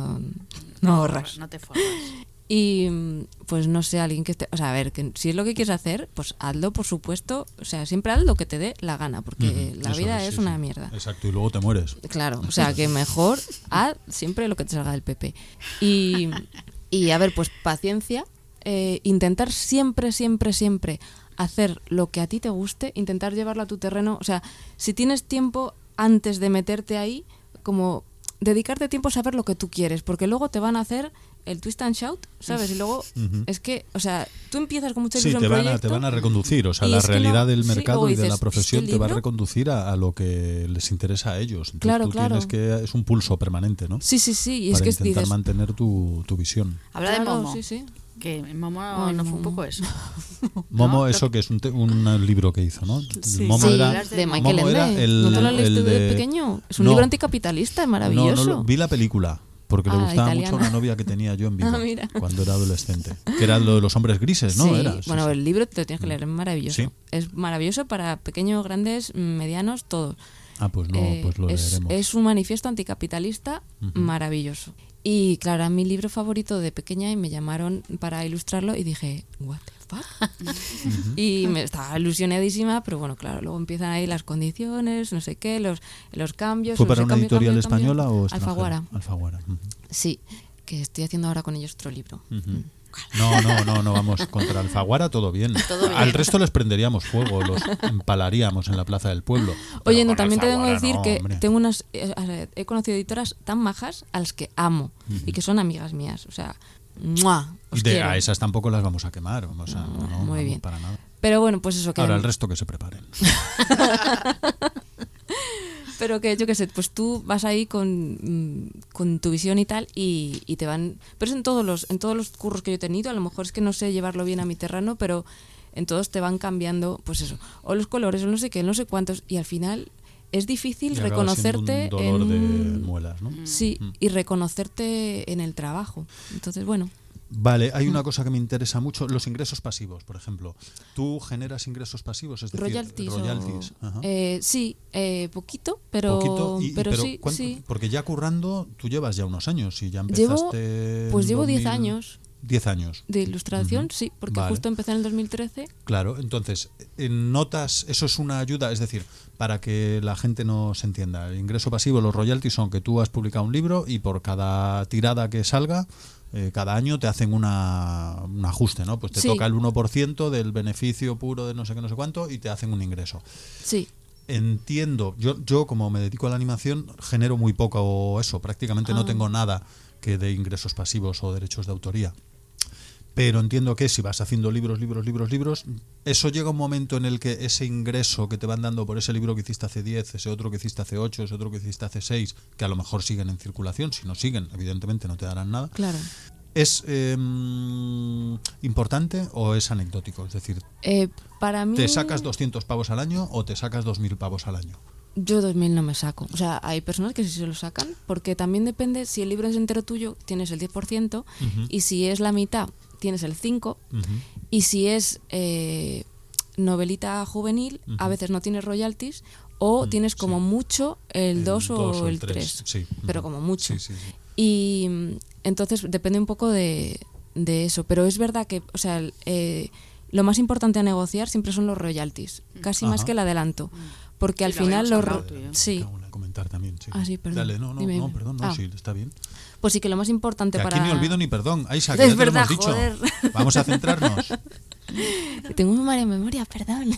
ahorras. No te forras. Y pues no sé, alguien que esté... O sea, a ver, que si es lo que quieres hacer, pues hazlo, por supuesto. O sea, siempre haz lo que te dé la gana, porque la Eso vida es, es sí, una sí. mierda. Exacto, y luego te mueres. Claro, o sea, que mejor haz siempre lo que te salga del PP. Y a ver, pues paciencia, intentar siempre hacer lo que a ti te guste, intentar llevarlo a tu terreno. O sea, si tienes tiempo antes de meterte ahí, como dedicarte tiempo a saber lo que tú quieres, porque luego te van a hacer el twist and shout, ¿sabes? Y luego es que, o sea, tú empiezas con mucha Sí, ilusión te van a reconducir, o sea, y la es que realidad no- del sí, mercado luego y de la dices, profesión ¿este te va a libro? reconducir a lo que les interesa a ellos. Entonces, Claro, tú claro. tienes que... Es un pulso permanente, ¿no? Sí, y es Para que intentar dices... mantener tu visión. Habla de Claro, Momo. sí. Que en Momo Ay, no fue un Momo. poco eso. Momo, ¿No? eso que es un libro que hizo, ¿no? Sí. Momo Sí, era, de Michael Momo era Ende. el, ¿No te lo leíste el de pequeño? Es un No. libro anticapitalista, es maravilloso. No, vi la película. Porque le Ah, gustaba italiana. mucho una novia que tenía yo en Vigo Ah, mira. cuando era adolescente. Que era lo de los hombres grises, ¿no? Sí, Era, bueno, sí. el libro te lo tienes que leer, es maravilloso. ¿Sí? Es maravilloso para pequeños, grandes, medianos, todos. Ah, pues no, pues lo leeremos. Es un manifiesto anticapitalista maravilloso. Y claro, era mi libro favorito de pequeña y me llamaron para ilustrarlo y dije, what the fuck? Y me estaba ilusionadísima, pero bueno, claro, luego empiezan ahí las condiciones, no sé qué, los cambios. ¿Fue no para sé, una cambio, editorial cambio, cambio. española o extranjera? Alfaguara. Alfaguara. Sí, que estoy haciendo ahora con ellos otro libro. No, vamos contra Alfaguara, todo bien. Al resto les prenderíamos fuego, los empalaríamos en la plaza del pueblo. Oye, Pero no, con también te tengo que Alfaguara decir no, que hombre. tengo he conocido editoras tan majas a las que amo y que son amigas mías. O sea, ¡mua! Os quiero. A esas tampoco las vamos a quemar, vamos a, no, muy vamos bien. para nada. Pero bueno, pues eso que... Ahora el resto que se preparen. Pero que yo qué sé, pues tú vas ahí con tu visión y tal y te van... Pero es en todos los curros que yo he tenido, a lo mejor es que no sé llevarlo bien a mi terreno, pero en todos te van cambiando, pues eso, o los colores, o no sé qué, no sé cuántos, y al final es difícil Y acaba siendo reconocerte un dolor en... de muelas, ¿no? Sí, y reconocerte en el trabajo. Entonces, bueno... Vale, hay una cosa que me interesa mucho, los ingresos pasivos, por ejemplo. ¿Tú generas ingresos pasivos? Es decir, royalties. Ajá. Sí, poquito, pero, Poquito, pero sí. sí. Porque ya currando, tú llevas ya unos años y ya empezaste... Llevo 10 en 2000. años. 10 años. De ilustración, sí, porque Vale. justo empecé en el 2013. Claro, entonces, en notas, eso es una ayuda, es decir, para que la gente nos entienda. El ingreso pasivo, los royalties son que tú has publicado un libro y por cada tirada que salga, cada año te hacen un ajuste, ¿no? Pues te Sí. toca el 1% del beneficio puro de no sé qué, no sé cuánto y te hacen un ingreso. Sí. Entiendo, yo como me dedico a la animación, genero muy poco eso, prácticamente no tengo nada que de ingresos pasivos o derechos de autoría. Pero entiendo que si vas haciendo libros, eso llega un momento en el que ese ingreso que te van dando por ese libro que hiciste hace 10, ese otro que hiciste hace 8, ese otro que hiciste hace 6, que a lo mejor siguen en circulación, si no siguen, evidentemente no te darán nada. Claro. ¿Es importante o es anecdótico? Es decir, para mí, ¿te sacas 200 pavos al año o te sacas 2.000 pavos al año? Yo 2.000 no me saco. O sea, hay personas que sí se lo sacan, porque también depende, si el libro es entero tuyo, tienes el 10%, y si es la mitad, tienes el 5%, y si es novelita juvenil, a veces no tienes royalties, o tienes como mucho el 2 o el 3, sí. Pero como mucho. Sí. Y entonces depende un poco de eso, pero es verdad que, o sea, lo más importante a negociar siempre son los royalties, casi más que el adelanto, porque al final sí. Comentar también, sí. Ah, sí, perdón. Dale, no, perdón, sí, está bien. Pues sí, que lo más importante que para... Aquí ni olvido ni perdón, Aisha, que es ya verdad, te lo hemos joder. dicho. Vamos a centrarnos. Tengo muy mala memoria, perdón.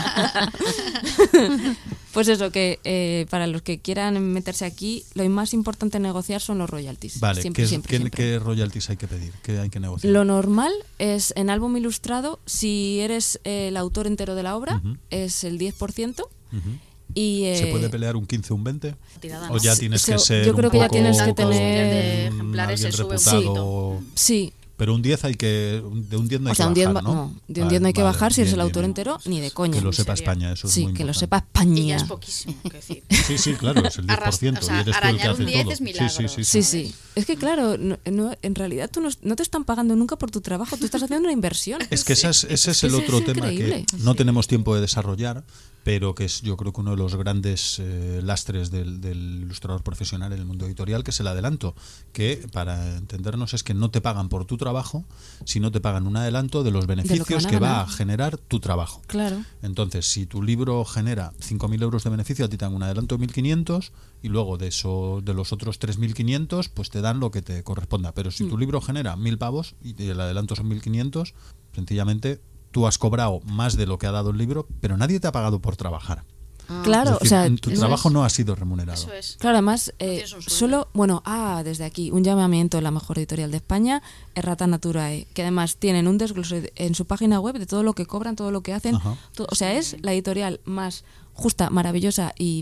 Pues eso, que para los que quieran meterse aquí, lo más importante a negociar son los royalties. Vale, siempre. ¿qué royalties hay que pedir? ¿Qué hay que negociar? Lo normal es, en álbum ilustrado, si eres el autor entero de la obra, es el 10%. Y, ¿se puede pelear un 15 o un 20? ¿O ya tienes que ser yo creo que ya tienes que tener tener ejemplares, se sube un reputado? Sí. Pero un 10 de un 10 no hay que bajar, ¿no? De un 10 no hay que bajar si eres el autor entero, ni de coña. Que lo sepa España, eso es muy importante. Sí, que lo sepa España. Y ya es poquísimo, que decir. Sí, claro, es el 10%, o sea, y eres tú el que hace un 10 todo. es milagro. Sí. Es que claro, en realidad tú no te están pagando nunca por tu trabajo, tú estás haciendo una inversión. Es que ese es el otro tema que no tenemos tiempo de desarrollar, pero que es, yo creo que uno de los grandes lastres del ilustrador profesional en el mundo editorial, que es el adelanto, que para entendernos es que no te pagan por tu trabajo, sino te pagan un adelanto de los beneficios que va a generar tu trabajo. Claro. Entonces, si tu libro genera 5.000 euros de beneficio, a ti te dan un adelanto de 1.500 y luego de los otros 3.500 pues te dan lo que te corresponda. Pero si tu libro genera 1.000 pavos y el adelanto son 1.500, sencillamente tú has cobrado más de lo que ha dado el libro, pero nadie te ha pagado por trabajar. Claro, es decir, tu trabajo no ha sido remunerado. Eso es. Claro, además, desde aquí, un llamamiento a la mejor editorial de España, Errata Naturae, que además tienen un desglose en su página web de todo lo que cobran, todo lo que hacen. O sea, es la editorial más justa, maravillosa y...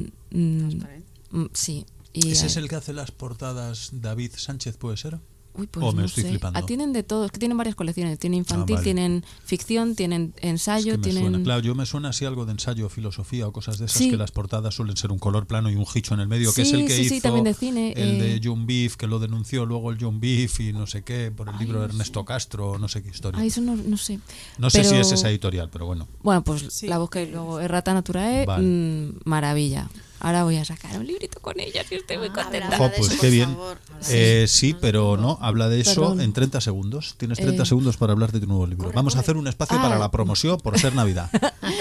sí. Y, ¿ese es el que hace las portadas David Sánchez, puede ser? Uy, pues ¿O me no estoy sé. flipando? Tienen de todo, es que tienen varias colecciones. Tienen infantil, vale. tienen ficción, tienen ensayo, es que me tienen... suena. Claro, yo me suena así algo de ensayo, filosofía o cosas de esas, Sí. que las portadas suelen ser un color plano y un hicho en el medio, que es el que sí, hizo también de cine, el de John Beef, que lo denunció luego el John Beef y no sé qué, por el libro de Ernesto Castro, no sé qué historia. Eso no sé. No sé si es esa editorial, pero bueno. Bueno, pues la busqué luego. Errata Naturae, maravilla. Ahora voy a sacar un librito con ella, si estoy muy contenta. Pues qué bien. Sí, pero no, habla de eso en 30 segundos. Tienes 30 segundos para hablar de tu nuevo libro. Vamos a hacer un espacio para la promoción por ser Navidad.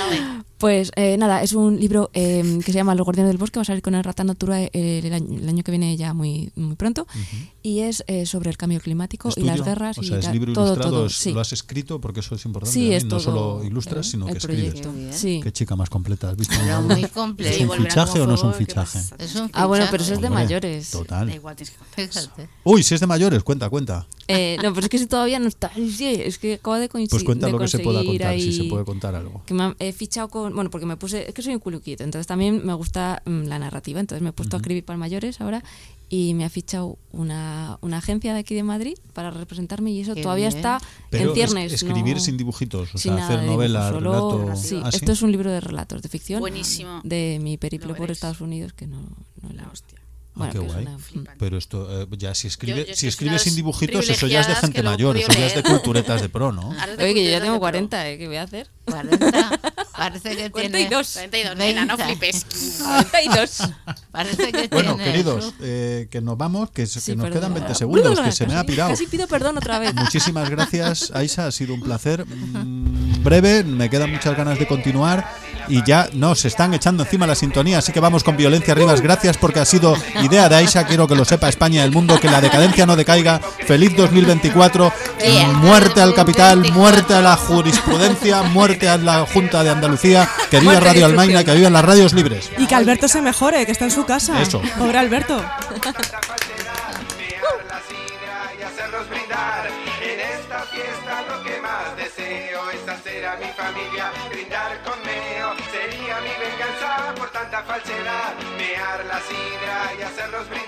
Pues nada, es un libro que se llama Los Guardianes del Bosque, va a salir con Errata Naturae el año que viene ya muy pronto, y es sobre el cambio climático y las guerras. O sea, es libro ilustrado, lo has escrito, porque eso es importante. Sí, es no todo, solo ilustras, sino que escribes. Sí. Qué chica más completa, ¿has visto? Muy completo. ¿Es un fichaje o no es un fichaje? Es un fichaje. Bueno, pero eso es de mayores. Total. Da igual, tienes que contar eso. Uy, si es de mayores, cuenta. No, pero es que si todavía no está. Es que acaba de coincidir. Pues cuenta lo que se pueda contar, ahí, si se puede contar algo. Que he fichado con... Bueno, porque me puse... Es que soy un culuquito, entonces también me gusta la narrativa. Entonces me he puesto a escribir para mayores ahora y me ha fichado una agencia de aquí de Madrid para representarme, y eso Qué todavía bien. está Pero en ciernes. escribir sin dibujitos, o sin sea, hacer nada de novela, dibujo, relato... Sí, ¿Ah, sí? esto es un libro de relatos, de ficción. Buenísimo. De mi periplo Lo por veréis. Estados Unidos, que no la hostia. Bueno, qué que guay. es una- Pero esto, ya si escribe, Yo es si que escribes soy sin una de las dibujitos, eso ya es de privilegiadas gente que lo he mayor, podido eso ya es de leer. culturetas de pro, ¿no? Oye, que yo ya tengo 40, ¿qué voy a hacer? 40. Parece que 42. 42, nena, no 20. flipes. 42. Parece que Bueno, tiene queridos, que nos vamos, que nos perdón. quedan 20 segundos, que se me ha pirado. Casi pido perdón otra vez. Muchísimas gracias, Aisha, ha sido un placer. Breve, me quedan muchas ganas de continuar y ya nos están echando encima la sintonía, así que vamos con Violencia Rivas. Gracias porque ha sido idea de Aisha, quiero que lo sepa España y el mundo, que la decadencia no decaiga. Feliz 2024, muerte al capital, muerte a la jurisprudencia, muerte a la Junta de Andalucía, que viva Radio Almaina, que vivan las radios libres. Y que Alberto se mejore, que está en su casa. Eso. Pobre Alberto. y hacerlos brindar en esta esta fiesta lo que más deseo es hacer a mi familia brindar con meo. Sería mi venganza por tanta falsedad, mear la sidra y hacerlos brindar